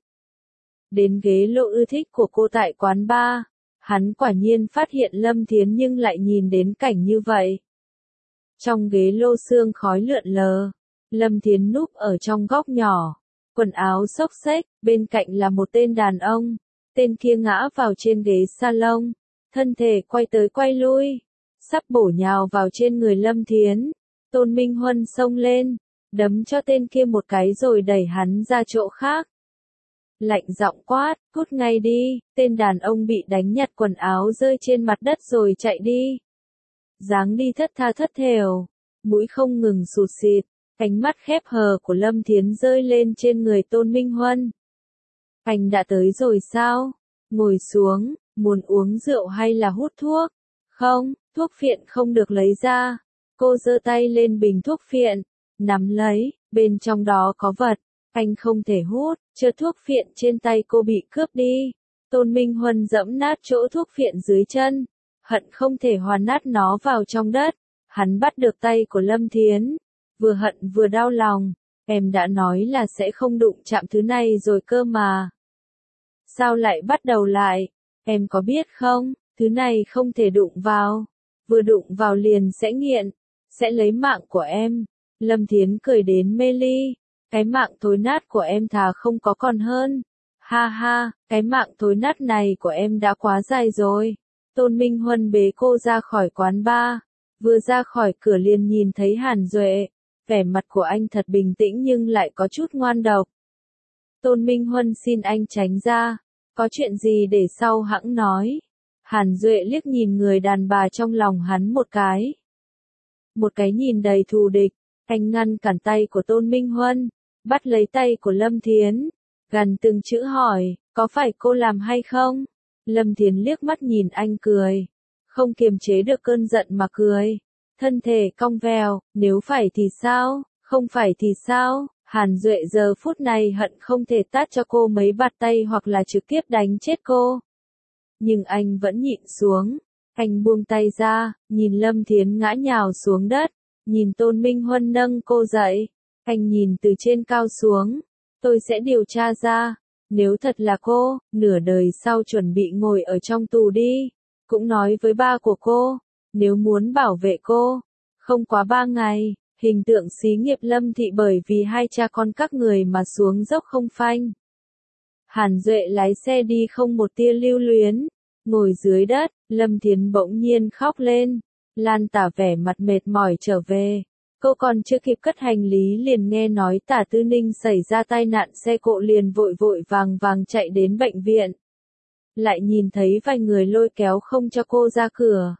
Đến ghế lô ưa thích của cô tại quán bar, hắn quả nhiên phát hiện Lâm Thiến nhưng lại nhìn đến cảnh như vậy. Trong ghế lô sương khói lượn lờ, Lâm Thiến núp ở trong góc nhỏ, quần áo xốc xếch, bên cạnh là một tên đàn ông, tên kia ngã vào trên ghế salon, thân thể quay tới quay lui, sắp bổ nhào vào trên người Lâm Thiến. Tôn Minh Huân xông lên, đấm cho tên kia một cái rồi đẩy hắn ra chỗ khác. Lạnh giọng quát, cút ngay đi, tên đàn ông bị đánh nhặt quần áo rơi trên mặt đất rồi chạy đi. Dáng đi thất tha thất thểu, mũi không ngừng sụt xịt, ánh mắt khép hờ của Lâm Thiến rơi lên trên người Tôn Minh Huân. Anh đã tới rồi sao? Ngồi xuống, muốn uống rượu hay là hút thuốc? Không, thuốc phiện không được lấy ra. Cô giơ tay lên bình thuốc phiện, nắm lấy, bên trong đó có vật, anh không thể hút, chợt thuốc phiện trên tay cô bị cướp đi. Tôn Minh Huân dẫm nát chỗ thuốc phiện dưới chân, hận không thể hoàn nát nó vào trong đất. Hắn bắt được tay của Lâm Thiến, vừa hận vừa đau lòng, em đã nói là sẽ không đụng chạm thứ này rồi cơ mà. Sao lại bắt đầu lại, em có biết không, thứ này không thể đụng vào, vừa đụng vào liền sẽ nghiện. Sẽ lấy mạng của em. Lâm Thiến cười đến mê ly. Cái mạng thối nát của em thà không có còn hơn. Ha ha, cái mạng thối nát này của em đã quá dài rồi. Tôn Minh Huân bế cô ra khỏi quán bar. Vừa ra khỏi cửa liền nhìn thấy Hàn Duệ. Vẻ mặt của anh thật bình tĩnh nhưng lại có chút ngoan độc. Tôn Minh Huân xin anh tránh ra. Có chuyện gì để sau hẵng nói. Hàn Duệ liếc nhìn người đàn bà trong lòng hắn một cái. Một cái nhìn đầy thù địch, anh ngăn cản tay của Tôn Minh Huân, bắt lấy tay của Lâm Thiến, gần từng chữ hỏi, có phải cô làm hay không? Lâm Thiến liếc mắt nhìn anh cười, không kiềm chế được cơn giận mà cười, thân thể cong vèo, nếu phải thì sao, không phải thì sao? Hàn Duệ giờ phút này hận không thể tát cho cô mấy bạt tay hoặc là trực tiếp đánh chết cô. Nhưng anh vẫn nhịn xuống. Anh buông tay ra, nhìn Lâm Thiến ngã nhào xuống đất, nhìn Tôn Minh Huân nâng cô dậy. Anh nhìn từ trên cao xuống, tôi sẽ điều tra ra, nếu thật là cô, nửa đời sau chuẩn bị ngồi ở trong tù đi. Cũng nói với ba của cô, nếu muốn bảo vệ cô, không quá ba ngày, hình tượng xí nghiệp Lâm thị bởi vì hai cha con các người mà xuống dốc không phanh. Hàn Duệ lái xe đi không một tia lưu luyến. Ngồi dưới đất, Lâm Thiến bỗng nhiên khóc lên. Lan Tả vẻ mặt mệt mỏi trở về. Cô còn chưa kịp cất hành lý liền nghe nói Tả Tư Ninh xảy ra tai nạn xe cộ liền vội vội vàng vàng chạy đến bệnh viện. Lại nhìn thấy vài người lôi kéo không cho cô ra cửa.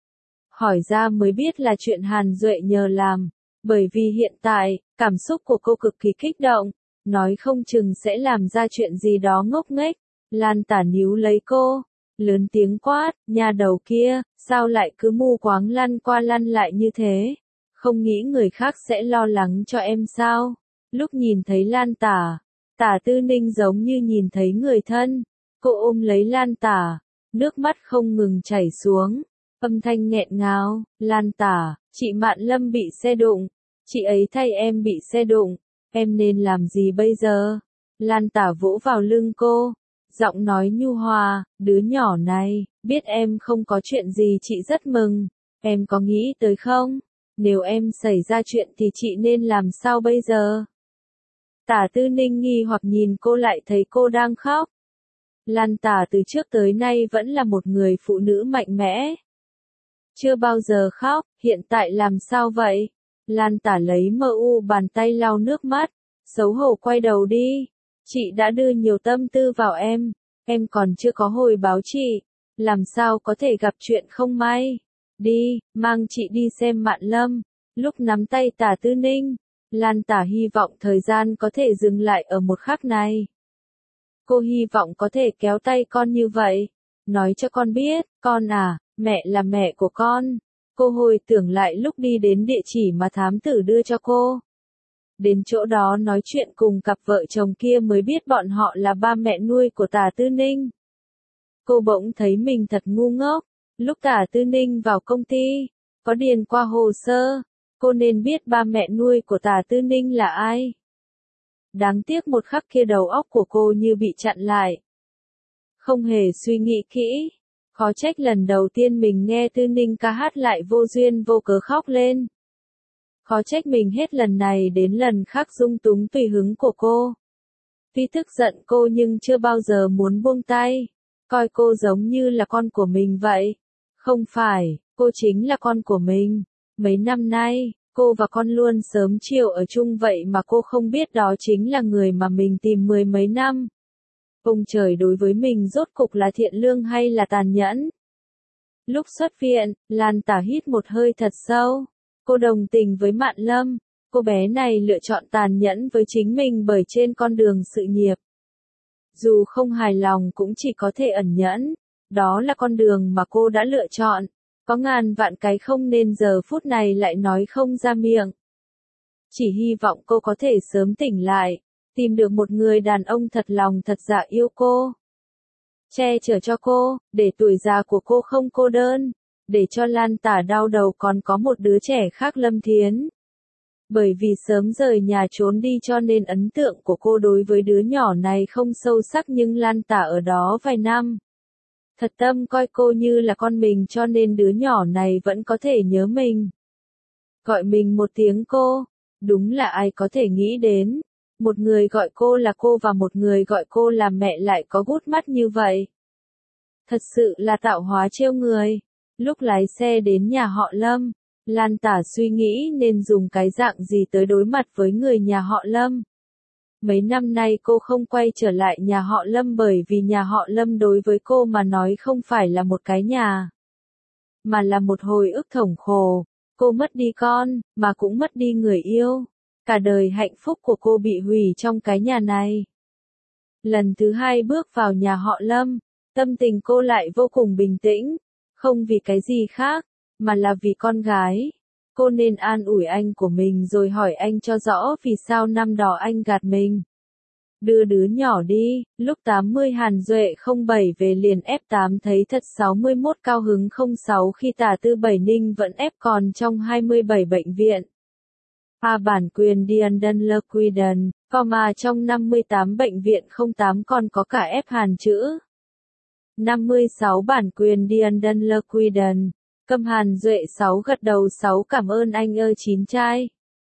Hỏi ra mới biết là chuyện Hàn Duệ nhờ làm. Bởi vì hiện tại, cảm xúc của cô cực kỳ kích động. Nói không chừng sẽ làm ra chuyện gì đó ngốc nghếch. Lan Tả níu lấy cô. Lớn tiếng quát, nhà đầu kia, sao lại cứ mù quáng lăn qua lăn lại như thế? Không nghĩ người khác sẽ lo lắng cho em sao? Lúc nhìn thấy Lan Tả, Tả Tư Ninh giống như nhìn thấy người thân. Cô ôm lấy Lan Tả, nước mắt không ngừng chảy xuống. Âm thanh nghẹn ngào, Lan Tả, chị Mạn Lâm bị xe đụng. Chị ấy thay em bị xe đụng. Em nên làm gì bây giờ? Lan Tả vỗ vào lưng cô. Giọng nói nhu hòa, đứa nhỏ này, biết em không có chuyện gì chị rất mừng. Em có nghĩ tới không? Nếu em xảy ra chuyện thì chị nên làm sao bây giờ? Tả Tư Ninh nghi hoặc nhìn cô lại thấy cô đang khóc. Lan Tả từ trước tới nay vẫn là một người phụ nữ mạnh mẽ. Chưa bao giờ khóc, hiện tại làm sao vậy? Lan Tả lấy mờ u bàn tay lau nước mắt, xấu hổ quay đầu đi. Chị đã đưa nhiều tâm tư vào em, em còn chưa có hồi báo chị, làm sao có thể gặp chuyện không may. Đi, mang chị đi xem Mạn Lâm. Lúc nắm tay Tả Tư Ninh, Lan Tả hy vọng thời gian có thể dừng lại ở một khắc này. Cô hy vọng có thể kéo tay con như vậy, nói cho con biết, con à, mẹ là mẹ của con. Cô hồi tưởng lại lúc đi đến địa chỉ mà thám tử đưa cho cô. Đến chỗ đó nói chuyện cùng cặp vợ chồng kia mới biết bọn họ là ba mẹ nuôi của Tả Tư Ninh. Cô bỗng thấy mình thật ngu ngốc. Lúc Tả Tư Ninh vào công ty, có điền qua hồ sơ, cô nên biết ba mẹ nuôi của Tả Tư Ninh là ai. Đáng tiếc một khắc kia đầu óc của cô như bị chặn lại. Không hề suy nghĩ kỹ. Khó trách lần đầu tiên mình nghe Tư Ninh ca hát lại vô duyên vô cớ khóc lên. Khó trách mình hết lần này đến lần khác dung túng tùy hứng của cô. Tuy tức giận cô nhưng chưa bao giờ muốn buông tay. Coi cô giống như là con của mình vậy. Không phải, cô chính là con của mình. Mấy năm nay, cô và con luôn sớm chiều ở chung vậy mà cô không biết đó chính là người mà mình tìm mười mấy năm. Ông trời đối với mình rốt cục là thiện lương hay là tàn nhẫn? Lúc xuất viện, Lan Tả hít một hơi thật sâu. Cô đồng tình với Mạn Lâm. Cô bé này lựa chọn tàn nhẫn với chính mình bởi trên con đường sự nghiệp. Dù không hài lòng cũng chỉ có thể ẩn nhẫn. Đó là con đường mà cô đã lựa chọn. Có ngàn vạn cái không nên giờ phút này lại nói không ra miệng. Chỉ hy vọng cô có thể sớm tỉnh lại. Tìm được một người đàn ông thật lòng thật dạ yêu cô. Che chở cho cô, để tuổi già của cô không cô đơn. Để cho Lan Tả đau đầu còn có một đứa trẻ khác Lâm Thiến. Bởi vì sớm rời nhà trốn đi cho nên ấn tượng của cô đối với đứa nhỏ này không sâu sắc nhưng Lan Tả ở đó vài năm. Thật tâm coi cô như là con mình cho nên đứa nhỏ này vẫn có thể nhớ mình. Gọi mình một tiếng cô, đúng là ai có thể nghĩ đến. Một người gọi cô là cô và một người gọi cô là mẹ lại có gút mắt như vậy. Thật sự là tạo hóa trêu người. Lúc lái xe đến nhà họ Lâm, Lan Tả suy nghĩ nên dùng cái dạng gì tới đối mặt với người nhà họ Lâm. Mấy năm nay cô không quay trở lại nhà họ Lâm bởi vì nhà họ Lâm đối với cô mà nói không phải là một cái nhà, mà là một hồi ức thống khổ. Cô mất đi con, mà cũng mất đi người yêu. Cả đời hạnh phúc của cô bị hủy trong cái nhà này. Lần thứ hai bước vào nhà họ Lâm, tâm tình cô lại vô cùng bình tĩnh. Không vì cái gì khác, mà là vì con gái. Cô nên an ủi anh của mình rồi hỏi anh cho rõ vì sao năm đó anh gạt mình. Đưa đứa nhỏ đi, lúc tám mươi Hàn Duệ không bảy về liền ép tám thấy thật sáu mươi mốt cao hứng không sáu khi Tả Tư Bảy Ninh vẫn ép còn trong hai mươi bảy bệnh viện. A bản quyền Dianden Lequiden, comma trong năm mươi tám bệnh viện không tám còn có cả ép Hàn chữ. năm mươi sáu bản quyền Dianden Lequiden. Câm Hàn Duệ sáu gật đầu sáu cảm ơn anh ơi chín trai.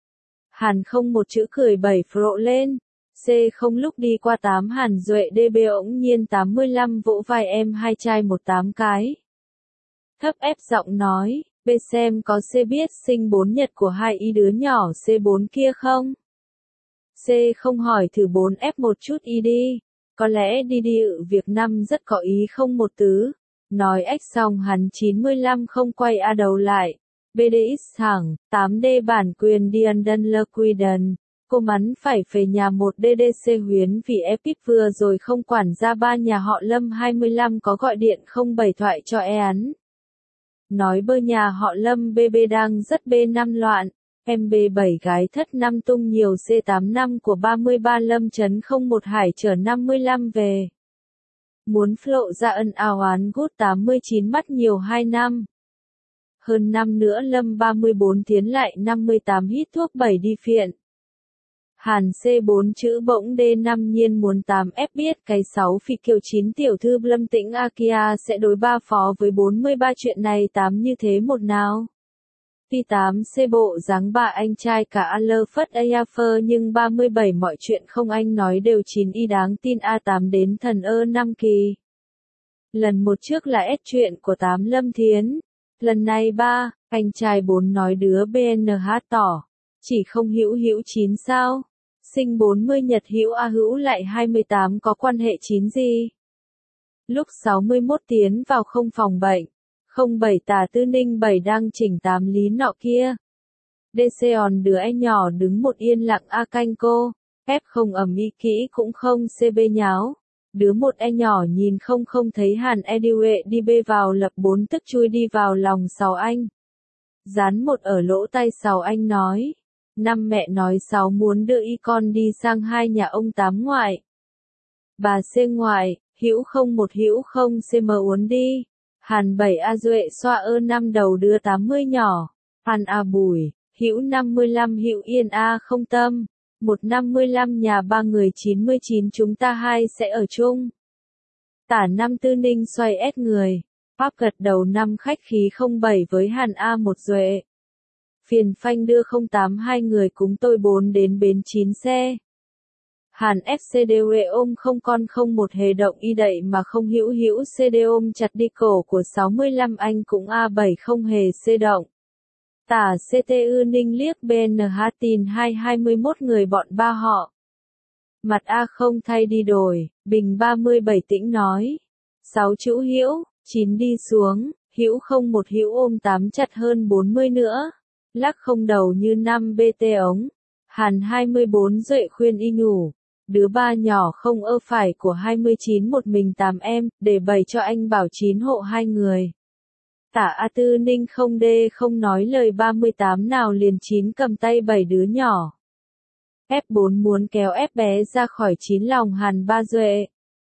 Hàn không một chữ cười bảy phlộ lên. C không lúc đi qua tám Hàn Duệ đê bê ỗng nhiên tám mươi lăm vỗ vai em hai trai một tám cái. Thấp ép giọng nói, B xem có C biết sinh bốn nhật của hai y đứa nhỏ C bốn kia không? C không hỏi thử bốn F một chút y đi. Có lẽ đi đi ự việc năm rất có ý không một tứ. Nói X xong hắn chín mươi lăm không quay A đầu lại. bê đê ích thẳng, tám D bản quyền Dianden Lequiden. Cô mắn phải về nhà một đê đê xê huyến vì Epic vừa rồi không quản ra ba nhà họ Lâm hai mươi lăm có gọi điện không bảy thoại cho e án. Nói bơ nhà họ Lâm bê bê đang rất B năm loạn. em bê bảy gái thất năm tung nhiều C tám năm của ba mươi ba Lâm chấn không một hải chở năm mươi lăm về. Muốn lộ ra ân ào án gút tám mươi chín mắt nhiều hai năm. Hơn năm nữa Lâm ba mươi bốn tiến lại năm mươi tám hít thuốc bảy đi phiện. Hàn C bốn chữ bỗng D năm nhiên muốn tám F biết cái sáu phi kiều chín tiểu thư Lâm Tĩnh Akia sẽ đối ba phó với bốn mươi ba chuyện này tám như thế một nào. Phi tám C bộ dáng bà anh trai cả A lơ phất A phơ nhưng ba mươi bảy mọi chuyện không anh nói đều chín y đáng tin A tám đến thần ơ năm kỳ. Lần một trước là S chuyện của tám Lâm Thiến. Lần này ba, Anh trai bốn nói đứa bê en hát tỏ. Chỉ không Hữu Hữu chín sao? Sinh bốn mươi Nhật Hữu A Hữu lại hai mươi tám có quan hệ chín gì? Lúc sáu mươi mốt tiến vào không phòng bệnh. không bảy Tả Tư Ninh bảy đang chỉnh tám lý nọ kia. Đê xê on đứa em nhỏ đứng một yên lặng a canh cô. Ép không ầm ĩ kỹ cũng không xê bê nháo. Đứa một e nhỏ nhìn không không thấy Hàn Ediwe đi bê vào lập bốn tức chui đi vào lòng sáu anh. Dán một ở lỗ tai sáu anh nói. Năm mẹ nói sáu muốn đưa y con đi sang hai nhà ông tám ngoại. Bà xê ngoại, Hữu không một Hữu không cm uốn đi. Hàn bảy a duệ xoa ơ năm đầu đưa tám mươi nhỏ. Hàn a bùi, Hữu năm mươi lăm Hữu yên a không tâm. Một năm mươi lăm nhà ba người chín mươi chín chúng ta hai sẽ ở chung. Tả năm Tư Ninh xoay ép người. Pháp gật đầu năm khách khí không bảy với Hàn A một duệ. Phiền phanh đưa không tám hai người cúng tôi bốn đến bến chín xe. Hàn ép xê đê uê ôm không con không một hề động y đậy mà không Hữu Hữu xê đê ôm chặt đi cổ của sáu mươi lăm anh cũng a bảy không hề xê động. Tả xê tê ư Ninh liếc bê en hát tin hai hai mươi mốt người bọn ba họ. Mặt A không thay đi đổi, Bình ba mươi bảy tĩnh nói. sáu chữ Hữu, chín đi xuống, Hữu không một Hữu ôm tám chặt hơn bốn mươi nữa. Lắc không đầu như năm bê tê ống. Hàn hai mươi bốn duệ khuyên y ngủ. Đứa ba nhỏ không ơ phải của hai mươi chín một mình tám em, để bày cho anh bảo chín hộ hai người. Tả A Tư Ninh không đê không nói lời ba mươi tám nào liền chín cầm tay bảy đứa nhỏ. ép bốn muốn kéo ép bé ra khỏi chín lòng Hàn ba duệ.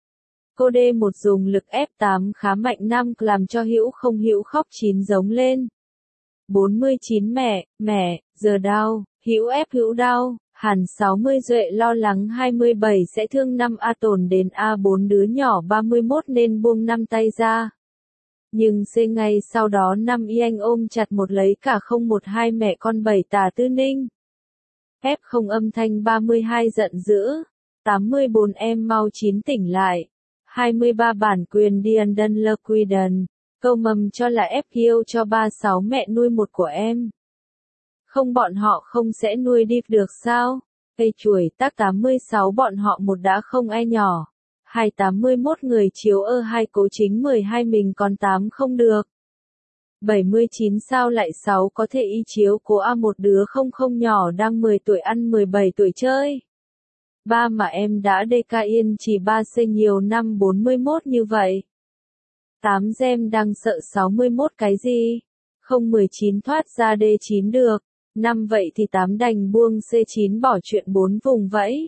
Cô đê một dùng lực ép tám khá mạnh năm làm cho Hữu không Hữu khóc chín giống lên. bốn mươi chín mẹ, mẹ, giờ đau, Hữu ép Hữu đau. Hàn sáu mươi duệ lo lắng hai mươi bảy sẽ thương năm A tổn đến A bốn đứa nhỏ ba mươi mốt nên buông năm tay ra. Nhưng xê ngay sau đó năm y anh ôm chặt một lấy cả không một hai mẹ con bảy Tả Tư Ninh. Ép không âm thanh ba mươi hai giận dữ. tám mươi bốn em mau chín tỉnh lại. hai mươi ba bản quyền Dian Đân Lơ Quy Đần. Câu mầm cho là ép kêu cho ba sáu mẹ nuôi một của em. Không bọn họ không sẽ nuôi đi được sao? Cây chuỗi tác tám mươi sáu bọn họ một đã không ai nhỏ. Hai tám mươi mốt người chiếu ơ hai cố chính mười hai mình còn tám không được. bảy mươi chín sao lại sáu có thể y chiếu cố A một đứa không không nhỏ đang mười tuổi ăn mười bảy tuổi chơi. Ba mà em đã đê ca yên chỉ ba xê nhiều năm bốn mươi mốt như vậy. tám gem đang sợ sáu mươi mốt cái gì? Không mười chín thoát ra đê chín được. Năm vậy thì tám đành buông xê chín bỏ chuyện bốn vùng vẫy.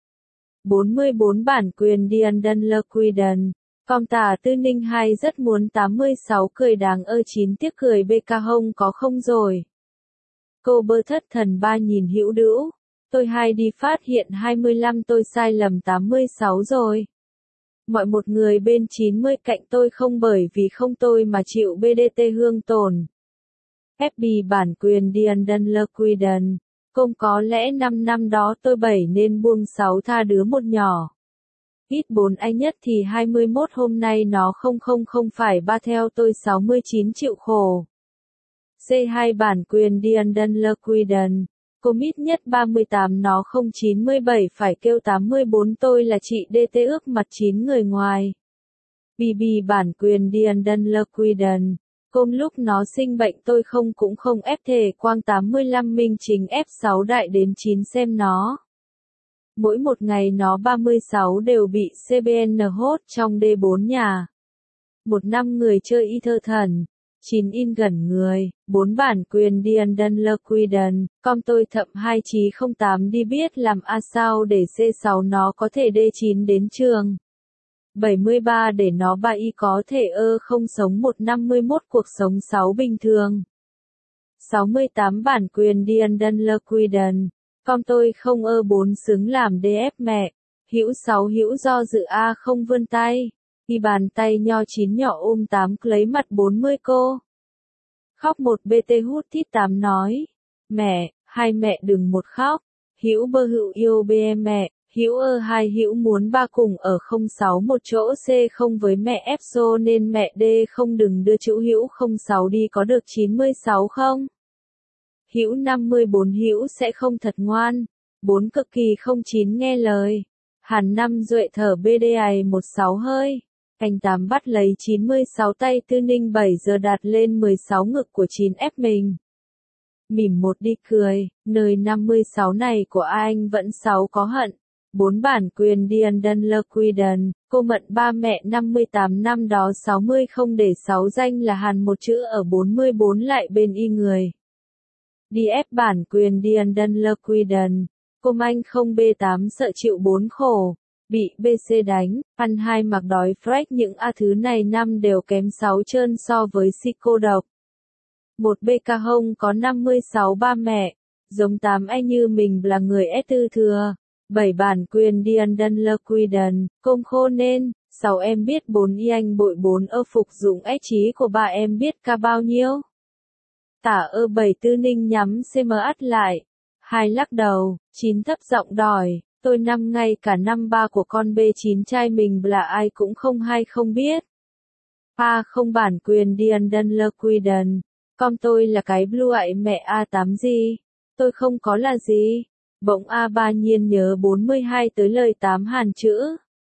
bốn mươi bốn bản quyền Dian Đân Lơ Quy Đần. Con Tả Tư Ninh hai rất muốn tám mươi sáu cười đáng ơ chín tiếc cười bê ca hông có không rồi. Cô bơ thất thần ba nhìn Hữu Đữu. Tôi hai đi phát hiện hai mươi lăm tôi sai lầm tám mươi sáu rồi. Mọi một người bên chín mươi cạnh tôi không bởi vì không tôi mà chịu bê đê tê hương tổn. ép bê bản quyền Dian Đân Lơ Quy Đần. Công có lẽ năm năm đó tôi bảy nên buông sáu tha đứa một nhỏ. Ít bốn anh nhất thì hai mươi mốt hôm nay nó không không không phải ba theo tôi sáu mươi chín chịu khổ. xê hai bản quyền Dian Đân Lơ Quy Đần. Commit nhất ba mươi tám nó không chín mươi bảy phải kêu tám mươi bốn tôi là chị đê tê ước mặt chín người ngoài. bê bê bản quyền Dian Đân Lơ Quy Đần. Hôm lúc nó sinh bệnh tôi không cũng không ép thể quang tám mươi lăm minh chính ép sáu đại đến chín xem nó. Mỗi một ngày nó ba mươi sáu đều bị xê bê en hốt trong đê bốn nhà. Một năm người chơi y thơ thần. chín in gần người. bốn bản quyền Dian Đân Lơ Quy Đần. Com tôi thậm hai chí không tám đi biết làm a sao để xê sáu nó có thể đê chín đến trường. bảy mươi ba để nó ba y có thể ơ không sống một năm mươi mốt cuộc sống sáu bình thường. sáu mươi tám bản quyền Dian Đân Lơ Quy Đần. Com tôi không ơ bốn xứng làm đê ép mẹ. Hữu sáu Hữu do dự A không vươn tay. Y bàn tay nho chín nhỏ ôm tám lấy mặt bốn mươi cô. Khóc một bê tê hút thít tám nói. Mẹ, hai mẹ đừng một khóc. Hữu bơ Hữu yêu bê em mẹ. Hữu ơ hai Hữu muốn ba cùng ở không sáu một chỗ C không với mẹ F so nên mẹ D không đừng đưa chữ Hữu không sáu đi có được chín mươi sáu không? Hữu năm mươi bốn Hữu sẽ không thật ngoan. bốn cực kỳ không chín nghe lời. Hàn năm duệ thở bê đê ai một sáu hơi. Anh tám bắt lấy chín mươi sáu tay Tư Ninh bảy giờ đạt lên mười sáu ngực của chín ép mình. Mỉm một đi cười, nơi năm mươi sáu này của anh vẫn sáu có hận. Bốn bản quyền Diandon Lequiden, cô mận ba mẹ năm mươi tám năm đó sáu mươi không để sáu danh là Hàn một chữ ở bốn mươi bốn lại bên y người. đê ép bản quyền Diandon Lequiden, cô anh không bê tám sợ chịu bốn khổ, bị bê xê đánh, ăn hai mặc đói freak những a thứ này năm đều kém sáu trơn so với si cô độc. Một bê ca hông có năm mươi sáu ba mẹ, giống tám e như mình là người S tư thừa. Bảy bản quyền Diandon Lequiden, công khô nên, sáu em biết bốn y anh bội bốn ơ phục dụng ách trí của ba em biết ca bao nhiêu. Tả ơ bảy Tư Ninh nhắm xê em ắt lại. Hai lắc đầu, chín thấp giọng đòi, tôi năm ngay cả năm ba của con bê chín trai mình là ai cũng không hay không biết. A không bản quyền Diandon Lequiden, con tôi là cái blue ạy mẹ A tám gì, tôi không có là gì. Bỗng A ba nhiên nhớ bốn mươi hai tới lời tám Hàn chữ.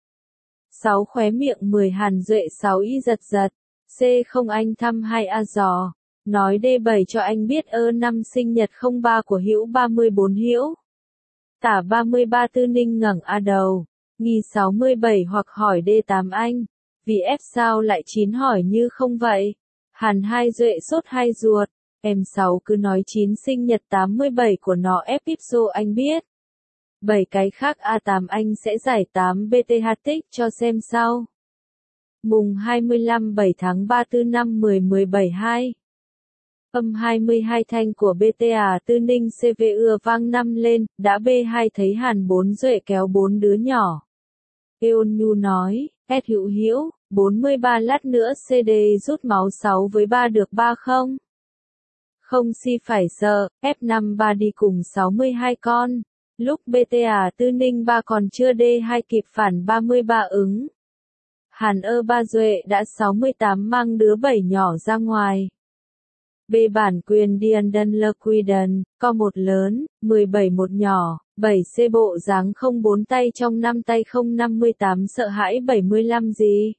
sáu khóe miệng mười Hàn duệ sáu y giật giật. C không anh thăm hai A dò. Nói D bảy cho anh biết ơ năm sinh nhật không ba của Hữu ba mươi bốn Hữu. Tả ba mươi ba Tư Ninh ngẩng A đầu. Nghi sáu mươi bảy hoặc hỏi D tám anh. Vì F sao lại chín hỏi như không vậy? Hàn hai duệ sốt hai ruột. Em sáu cứ nói chín sinh nhật tám mươi bảy của nó F ipso anh biết. bảy cái khác A tám anh sẽ giải tám bê tê hát tích cho xem sau. Mùng hai mươi lăm bảy tháng ba tư năm mười mười bảy hai. Âm hai mươi hai thanh của bê tê à Tư Ninh xê vê ưa vang năm lên, đã B hai thấy Hàn bốn duệ kéo bốn đứa nhỏ. Eon Nhu nói, S Hữu Hữu, bốn mươi ba lát nữa xê đê rút máu sáu với ba được ba không? Không si phải sợ, F năm ba đi cùng sáu mươi hai con. Lúc bê tê à Tư Ninh ba còn chưa D hai kịp phản ba mươi ba ứng. Hàn ơ ba duệ đã sáu mươi tám mang đứa bảy nhỏ ra ngoài. B bản quyền Diandon Lequiden, co một lớn, mười bảy một nhỏ, bảy C bộ dáng không bốn tay trong năm tay không năm mươi tám sợ hãi bảy mươi lăm gì.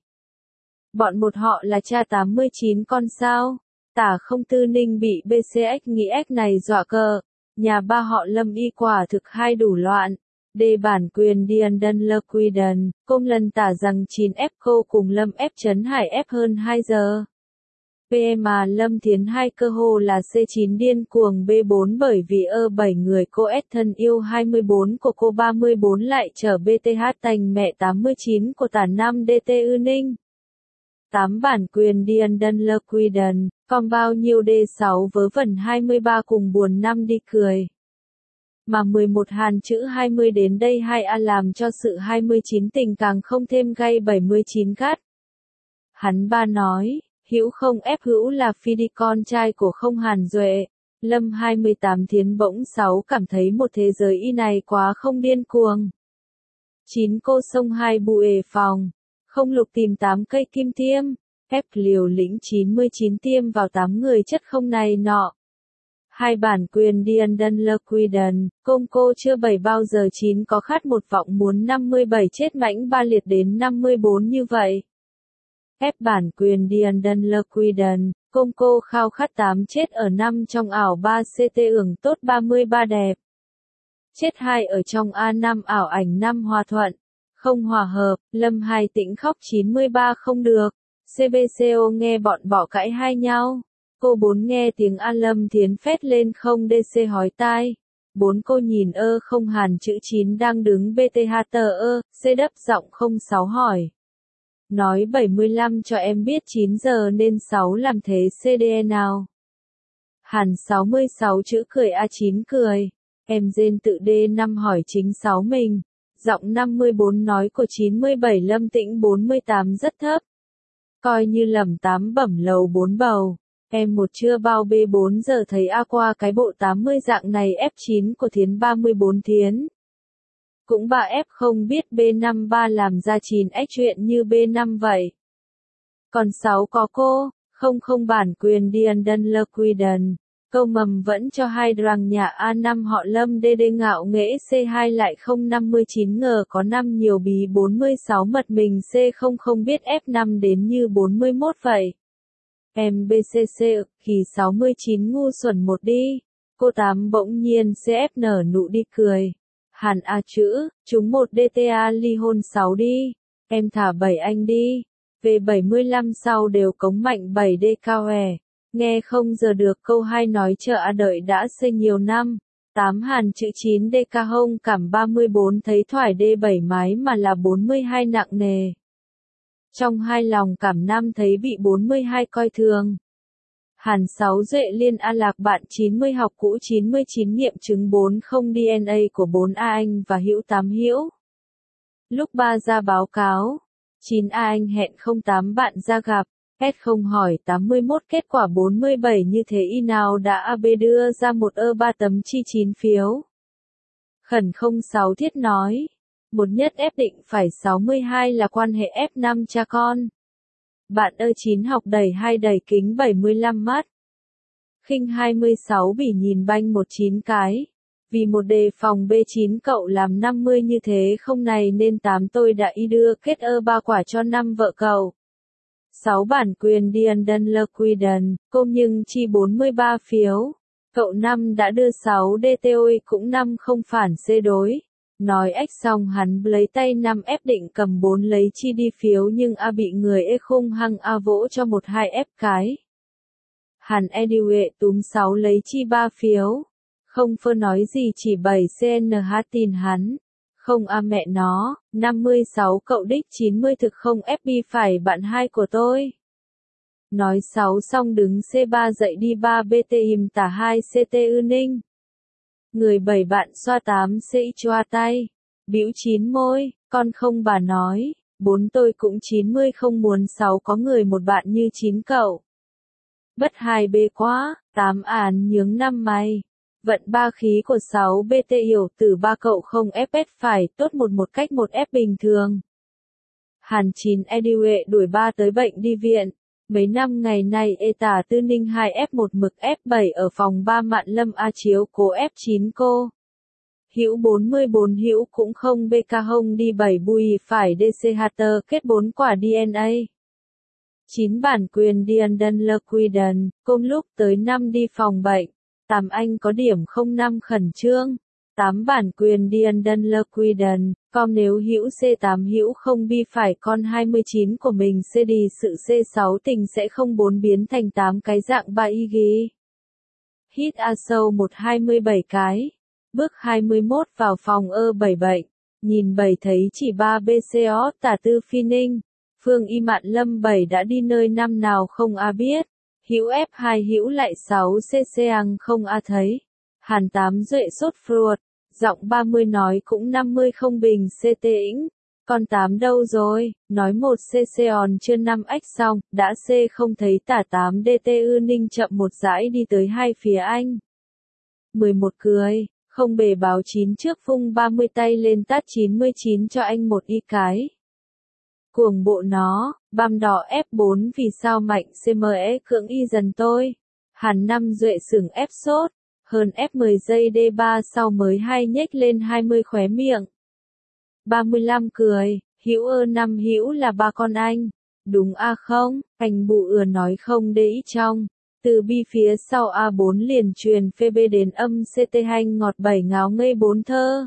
Bọn một họ là cha tám mươi chín con sao? Tả không Tư Ninh bị bê xê ích nghĩ ếch này dọa cờ. Nhà ba họ Lâm y quả thực hai đủ loạn. D bản quyền Diandon Lequiden, công lần tả rằng chín F cô cùng Lâm F chấn hải F hơn hai giờ. pê em à Lâm Thiến hai cơ hồ là C chín điên cuồng B bốn bởi vì ơ bảy người cô S thân yêu hai mươi bốn của cô ba mươi bốn lại chở bê tê hát thành mẹ tám mươi chín của tả năm đê tê ư ninh. tám bản quyền Diandon Lequiden, còn bao nhiêu D sáu vớ vẩn hai mươi ba cùng buồn năm đi cười. Mà mười một Hàn chữ hai mươi đến đây hai A làm cho sự hai mươi chín tình càng không thêm gay bảy mươi chín gắt. Hắn ba nói, Hữu không ép Hữu là phi đi con trai của không Hàn duệ. Lâm hai mươi tám Thiến bỗng sáu cảm thấy một thế giới y này quá không điên cuồng. chín cô sông hai bụi phòng. Không lục tìm tám cây kim tiêm. Ép liều lĩnh chín mươi chín tiêm vào tám người chất không này nọ. Hai bản quyền Diandon Lequiden, công cô chưa bảy bao giờ chín có khát một vọng muốn năm mươi bảy chết mãnh ba liệt đến năm mươi bốn như vậy. Ép bản quyền Diandon Lequiden, công cô khao khát tám chết ở năm trong ảo ba xê tê ưởng tốt ba mươi ba đẹp. Chết hai ở trong A năm ảo ảnh năm hòa thuận. Không hòa hợp, Lâm hai tĩnh khóc chín mươi ba không được. xê bê xê o nghe bọn bỏ cãi hai nhau. Cô bốn nghe tiếng A Lâm Thiến phét lên không đê xê hói tai. Bốn cô nhìn ơ không Hàn chữ chín đang đứng bê tê hát tờ ơ, xê đấp giọng không sáu hỏi. Nói bảy mươi lăm cho em biết chín giờ nên sáu làm thế xê đê nào. Hàn sáu mươi sáu chữ cười A chín cười. Em rên tự D năm hỏi chính sáu mình. Giọng năm mươi bốn nói của chín mươi bảy Lâm Tĩnh bốn mươi tám rất thấp. Coi như lầm tám bẩm lầu bốn bầu. Em một chưa bao B bốn giờ thấy A qua cái bộ tám mươi dạng này F chín của Thiến ba mươi bốn Thiến. Cũng ba F không biết B năm ba làm ra chín x chuyện như B năm vậy. Còn sáu có cô, không không bản quyền Dianden Lequiden. Câu mầm vẫn cho hai drang nhà A năm họ Lâm đê đê ngạo nghễ C hai lại không năm mươi chín ngờ có năm nhiều bí bốn mươi sáu mật mình C không không biết F năm đến như bốn mươi mốt vậy. Em bê xê xê kỳ sáu mươi chín ngu xuẩn một đi. Cô tám bỗng nhiên xê ép nở nụ đi cười. Hàn A chữ, chúng một đê tê a ly hôn sáu đi. Em thả bảy anh đi. Về bảy mươi lăm sau đều cống mạnh bảy D cao hè. Nghe không giờ được câu hai nói chờ A đợi đã xây nhiều năm. tám Hàn chữ chín D ca hông cảm ba mươi bốn thấy thoải D bảy mái mà là bốn mươi hai nặng nề. Trong hai lòng cảm năm thấy bị bốn mươi hai coi thường. Hàn sáu Duệ Liên A Lạc bạn chín mươi học cũ chín mươi chín nghiệm chứng bốn không D N A của bốn A Anh và Hữu tám Hữu. Lúc ba ra báo cáo, chín A Anh hẹn không tám bạn ra gặp, S không hỏi tám mươi mốt kết quả bốn mươi bảy như thế y nào đã A B đưa ra một ơ ba tấm chi chín phiếu. Khẩn không sáu thiết nói, một nhất F định phải sáu mươi hai là quan hệ F năm cha con. Bạn ơ chín học đầy hai đầy kính bảy mươi lăm mắt. Khinh hai mươi sáu bỉ nhìn banh một chín cái. Vì một đề phòng B chín cậu làm năm mươi như thế không này nên tám tôi đã y đưa kết ơ ba quả cho năm vợ cậu. sáu Bản quyền Dianden Lequiden, công nhưng chi bốn mươi ba phiếu. Cậu năm đã đưa sáu D T O cũng năm không phản C đối. Nói ếch xong hắn lấy tay năm F định cầm bốn lấy chi đi phiếu nhưng A bị người E khung hăng A vỗ cho một hai F cái. Hàn Ediwe túm sáu lấy chi ba phiếu. Không phơ nói gì chỉ bảy C N H tin hắn. Không A mẹ nó, năm mươi sáu cậu đích chín mươi thực không F B phải bạn hai của tôi. Nói sáu xong đứng C ba dậy đi ba B T im tả hai C T ư ninh. Người bảy bạn xoa tám C I choa tay. Bĩu chín môi, con không bà nói, bốn tôi cũng chín mươi không muốn sáu có người một bạn như chín cậu. Bất hai B quá, tám án nhướng năm mày. Vận ba khí của sáu B T hiểu từ ba cậu không F S phải tốt một một cách một F bình thường. Hàn chín Ediwe đuổi ba tới bệnh đi viện. Mấy năm ngày nay E tả tư ninh hai F một mực F bảy ở phòng ba Mạn Lâm A chiếu cố F chín cô. Hữu bốn mươi bốn Hữu cũng không B ca hông đi bảy bùi phải D C H T kết bốn quả D N A. chín Bản quyền Dianden Lequiden, công lúc tới năm đi phòng bệnh. tám Anh có điểm không năm khẩn trương. tám Bản quyền Dianden Lequiden, com nếu Hữu C tám Hữu không bi phải con hai mươi chín của mình C đi sự C sáu tình sẽ không bốn biến thành tám cái dạng ba y ghi. Hit A sâu một hai mươi bảy cái. Bước hai mươi mốt vào phòng ơ bảy bệnh. Nhìn bảy thấy chỉ ba B C O tả tư phi ninh. Phương Y Mạn Lâm bảy đã đi nơi năm nào không A biết. Hữu F hai Hữu lại sáu C C ăn không A thấy. Hàn tám Duệ sốt ruột. Giọng ba mươi nói cũng năm mươi không bình C T ĩnh. Con tám đâu rồi, nói một C C on chưa năm X xong, đã C không thấy tả tám D T ư ninh chậm một dãi đi tới hai phía anh. mười một cười, không bề báo chín trước phung ba mươi tay lên tát chín mươi chín cho anh một y cái. Cuồng bộ nó, băm đỏ F bốn vì sao mạnh C M E cưỡng y dần tôi. Hàn năm Duệ sửng F sốt. Hơn F mười giây D ba sau mới hai nhếch lên hai mươi khóe miệng. ba mươi lăm cười, Hữu ơ năm Hữu là ba con anh. Đúng A không, anh bụ ừa nói không để ý trong. Từ bi phía sau A bốn liền truyền phê B đến âm C T hành ngọt bảy ngáo ngây bốn thơ.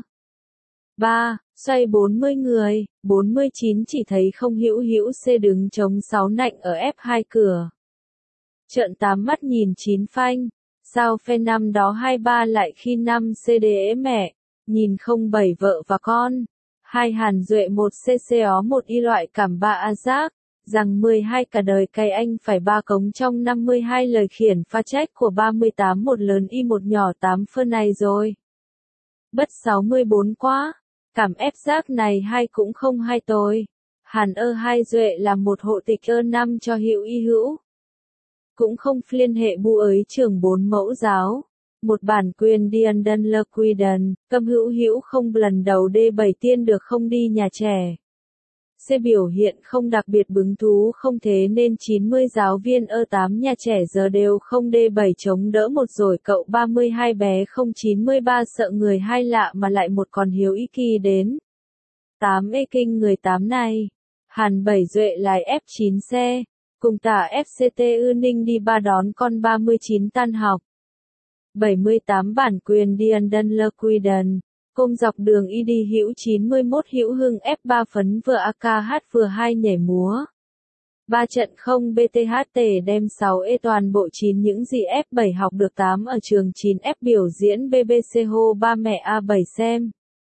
ba. Xoay bốn mươi người, bốn mươi chín chỉ thấy không Hữu Hữu C đứng chống sáu nạnh ở F hai cửa. Trợn tám mắt nhìn chín phanh. Sao phe năm đó hai ba lại khi năm C D E mẹ, nhìn không bảy vợ và con. Hai Hàn Duệ một C C ó một y loại cảm ba A giác, rằng mười hai cả đời cày anh phải ba cống trong năm mươi hai lời khiển pha trách của ba mươi tám một lớn y một nhỏ tám phơ này rồi. Bất sáu mươi bốn quá, cảm ép giác này hai cũng không hay tôi. Hàn ơ hai Duệ là một hộ tịch ơ năm cho Hữu y Hữu. Cũng không liên hệ bu ấy trường bốn mẫu giáo. Một bản quyền Dianden Lequiden, câm hữu hữu không lần đầu D bảy tiên được không đi nhà trẻ. C biểu hiện không đặc biệt bứng thú không thế nên chín mươi giáo viên ở tám nhà trẻ giờ đều không D bảy chống đỡ một rồi cậu ba mươi hai bé không chín mươi ba sợ người hai lạ mà lại một còn hiếu ý kỳ đến. tám ê kinh người tám này. Hàn bảy duệ lái F chín xe. Cùng tả F C T Ư Ninh đi ba đón con ba mươi chín tan học. bảy mươi tám bản quyền Dianden Lequiden. Công dọc đường y đi hữu chín mươi mốt hữu hưng F ba phấn vừa a ca hát vừa hai nhảy múa. ba trận không B T H T đem sáu E toàn bộ chín những gì F bảy học được tám ở trường chín F biểu diễn B B C hô ba mẹ A bảy xem.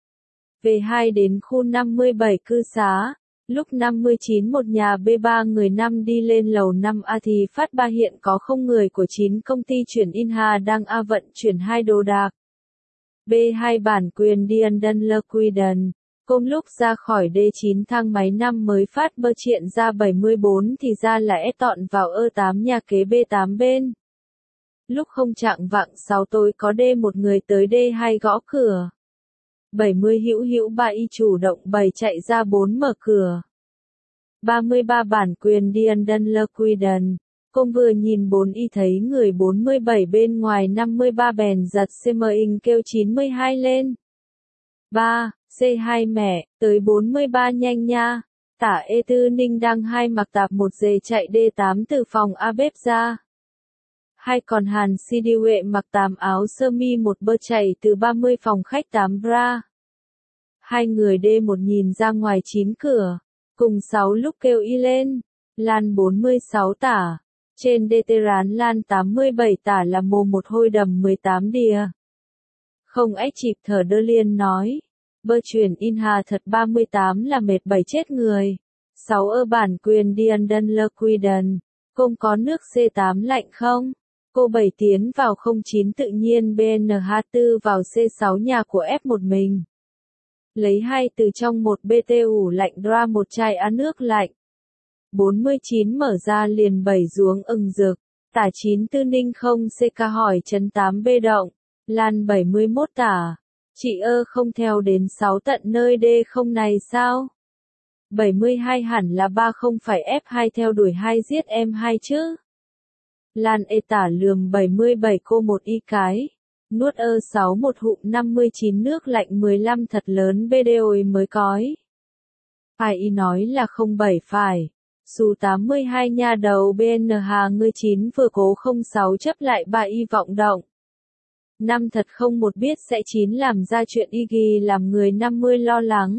V hai đến khu năm mươi bảy cư xá. Lúc năm mươi chín một nhà B ba người năm đi lên lầu năm A thì phát ba hiện có không người của chín công ty chuyển in Hà đang A vận chuyển hai đồ đạc. B hai bản quyền Dianden Lequiden. Cùng lúc ra khỏi D chín thang máy năm mới phát bơ triện ra bảy mươi bốn thì ra là E tọn vào ơ tám nhà kế B tám bên. Lúc không chạng vạng sáu tối có D một người tới D hai gõ cửa. bảy mươi hữu hữu ba y chủ động bày chạy ra bốn mở cửa. ba mươi ba bản quyền Dianden Lequiden. Công vừa nhìn bốn y thấy người bốn mươi bảy bên ngoài năm mươi ba bèn giật C M in kêu chín mươi hai lên. ba. C hai mẹ, tới bốn mươi ba nhanh nha. Tả E Tư Ninh đang hai mặc tạp một dề chạy D tám từ phòng A bếp ra. Hai còn Hàn Si đi Huệ mặc tám áo sơ mi một bơ chạy từ ba mươi phòng khách tám bra. Hai người D một nhìn ra ngoài chín cửa. Cùng sáu lúc kêu y lên. Lan bốn mươi sáu tả. Trên D T rán Lan tám mươi bảy tả là mồ một hôi đầm mười tám đìa. Không ách chịp thở đơ liên nói. Bơ chuyển in Hà thật ba mươi tám là mệt bảy chết người. sáu ơ bản quyền Dianden Lequiden. Công có nước C tám lạnh không? Cô bảy tiến vào không chín tự nhiên B N H bốn vào C sáu nhà của F một mình. Lấy hai từ trong một B T ủ lạnh ra một chai á nước lạnh. bốn mươi chín mở ra liền bảy ruống ưng rực. Tả chín Tư Ninh không C K hỏi chấn tám B động. Lan bảy mươi mốt tả. Chị ơ không theo đến sáu tận nơi D không này sao? bảy mươi hai hẳn là ba không phải F hai theo đuổi hai giết em hai chứ? Lan E tả lườm bảy mươi bảy cô một y cái. Nuốt ơ sáu một hụm năm mươi chín nước lạnh mười lăm thật lớn B D ôi mới cói. Phải y nói là không bảy phải. Số tám mươi hai nha đầu B N Hà ngươi chín vừa cố không sáu chấp lại ba y vọng động. Năm thật không một biết sẽ chín làm ra chuyện y ghi làm người năm mươi lo lắng.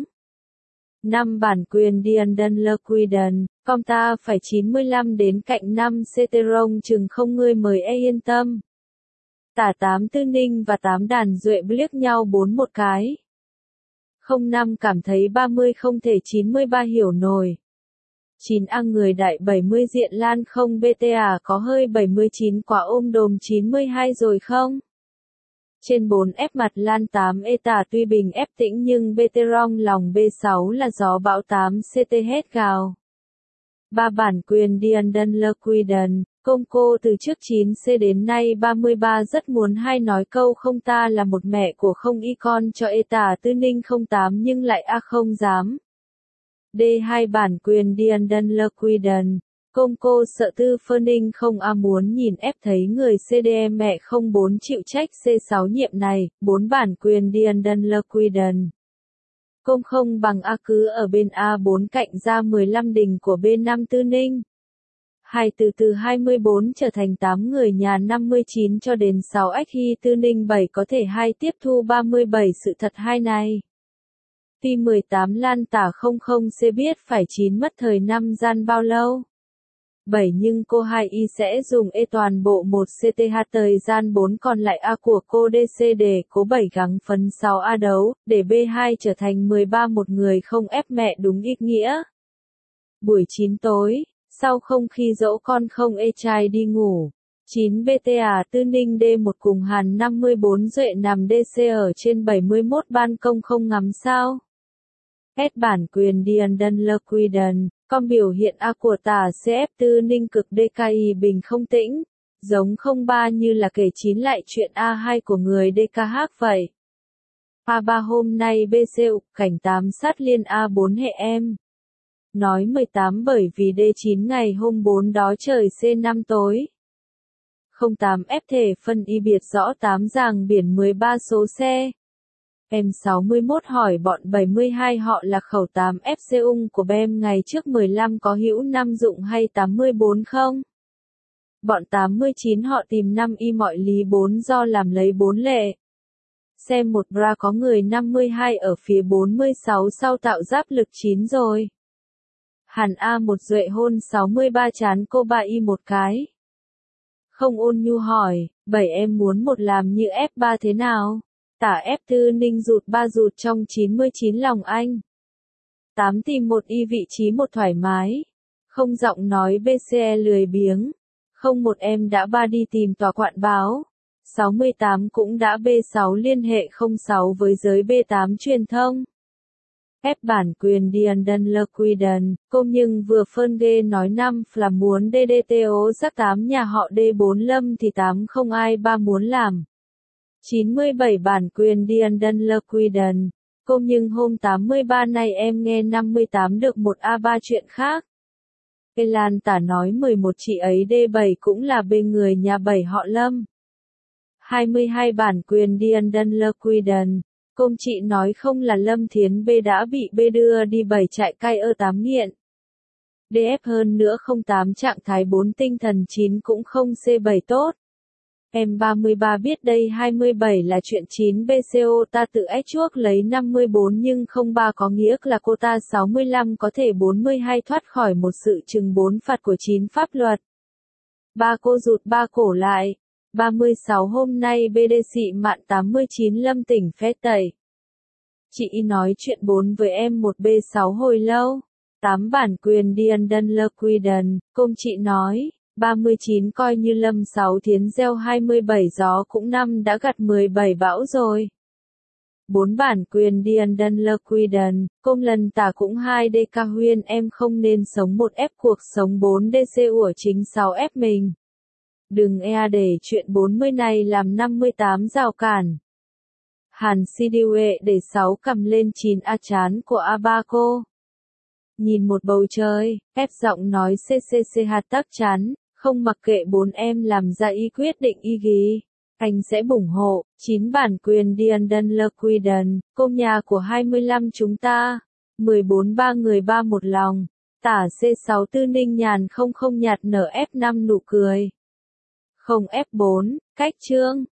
Năm bản quyền Dianden Lequiden, con ta phải chín mươi lăm đến cạnh năm C T rong chừng không ngươi mời e yên tâm. Tả tám Tư Ninh và tám đàn duệ liếc nhau bốn một cái. Không năm cảm thấy ba mươi không thể chín mươi ba hiểu nổi. chín A người đại bảy mươi diện Lan không B T à có hơi bảy mươi chín quả ôm đồm chín mươi hai rồi không? Trên bốn F mặt Lan tám E tả tuy bình F tĩnh nhưng B T rong lòng B sáu là gió bão tám C T hết gào. Ba bản quyền Dianden Lequiden, công cô từ trước chín C đến nay ba mươi ba rất muốn hai nói câu không ta là một mẹ của không y con cho E tả Tư Ninh không tám nhưng lại A không dám. D hai bản quyền Dianden Lequiden. Công cô sợ Tư Phơ Ninh không A muốn nhìn F thấy người C D M mẹ không bốn chịu trách C sáu nhiệm này, bốn bản quyền Dianden Lequiden. Công không bằng A cứ ở bên A bốn cạnh ra mười lăm đỉnh của B năm Tư Ninh. Hai từ từ hai mươi bốn trở thành tám người nhà năm mươi chín cho đến sáu ách hy Tư Ninh bảy có thể hai tiếp thu ba mươi bảy sự thật hai này. Tuy mười tám Lan tả không không C biết phải chín mất thời năm gian bao lâu. bảy nhưng cô hai y sẽ dùng E toàn bộ một C T H thời gian bốn còn lại A của cô D C để cố bảy gắng phấn sáu A đấu, để B hai trở thành mười ba một người không ép mẹ đúng ý nghĩa. Buổi chín tối, sau không khi dỗ con không E trai đi ngủ. chín B T à Tư Ninh D một cùng Hàn năm mươi bốn duệ nằm D C ở trên bảy mươi mốt ban công không ngắm sao. S bản quyền Dianden Lequiden, con biểu hiện A của tả C F Tư Ninh cực D K I bình không tĩnh, giống không ba như là kể chín lại chuyện A hai của người đê ca hát vậy. A ba hôm nay bê xê u, cảnh tám sát liên A bốn hệ em. Nói mười tám bởi vì đê chín ngày hôm bốn đó trời xê năm tối. không tám ép thể phân y biệt rõ tám ràng biển mười ba số xe. Em sáu mươi mốt hỏi bọn bảy mươi hai họ là khẩu tám ép xê ung của bem ngày trước mười lăm có hữu năm dụng hay tám mươi bốn không? Bọn tám mươi chín họ tìm năm y mọi lý bốn do làm lấy bốn lệ. Xe một bra có người năm mươi hai ở phía bốn mươi sáu sau tạo giáp lực chín rồi. Hàn A một duệ hôn sáu mươi ba chán cô ba y một cái. Không ôn nhu hỏi, bảy em muốn một làm như ép ba thế nào? Tả ép tư ninh rụt ba rụt trong chín mươi chín lòng anh. tám tìm một y vị trí một thoải mái. Không giọng nói bê xê e lười biếng. Không một em đã ba đi tìm tòa quạn báo. sáu mươi tám cũng đã bê sáu liên hệ không sáu với giới bê tám truyền thông. Ép bản quyền Dianden Lequiden, công nhưng vừa phân ghê nói năm là muốn đê đê tê ô rắc tám nhà họ đê bốn lâm thì tám không ai ba muốn làm. chín mươi bảy bản quyền Dianden Lequiden, công nhưng hôm tám mươi ba này em nghe năm mươi tám được một A ba chuyện khác. Elan tả nói mười một chị ấy đê bảy cũng là bên người nhà bảy họ lâm. hai mươi hai bản quyền Dianden Lequiden. Công chị nói không là Lâm Thiến B đã bị B đưa đi bảy trại cai ơ tám nghiện. đê ép hơn nữa không tám trạng thái bốn tinh thần chín cũng không xê bảy tốt. Em ba mươi ba biết đây hai mươi bảy là chuyện chín bê xê ô ta tự ép chuốc lấy năm mươi bốn nhưng không ba có nghĩa là cô ta sáu mươi lăm có thể bốn mươi hai thoát khỏi một sự trừng bốn phạt của chín pháp luật. Ba cô rụt ba cổ lại. ba mươi sáu hôm nay bê đê xị mạn tám mươi chín lâm tỉnh phét tẩy. Chị nói chuyện bốn với em một bê sáu hồi lâu. tám bản quyền Dianden Lequiden, công chị nói. ba mươi chín coi như lâm sáu thiến gieo hai mươi bảy gió cũng năm đã gặt mười bảy bão rồi. bốn bản quyền Dianden Lequiden, công lần tả cũng hai đê ca huyên em không nên sống một ép cuộc sống bốn đê xê của chính sáu ép mình. Đừng e để chuyện bốn mươi này làm năm mươi tám rào cản. Hàn si đi uệ để sáu cầm lên chín A chán của A ba cô. Nhìn một bầu trời, ép giọng nói xê xê xê hạt tắc chán, không mặc kệ bốn em làm ra y quyết định y ghi. Anh sẽ ủng hộ, chín bản quyền Dianden Lequiden, công nhà của hai mươi lăm chúng ta. mười bốn ba người ba một lòng. Tả xê sáu tư ninh nhàn không không nhạt nở ép năm nụ cười. Không ép bốn, cách chương.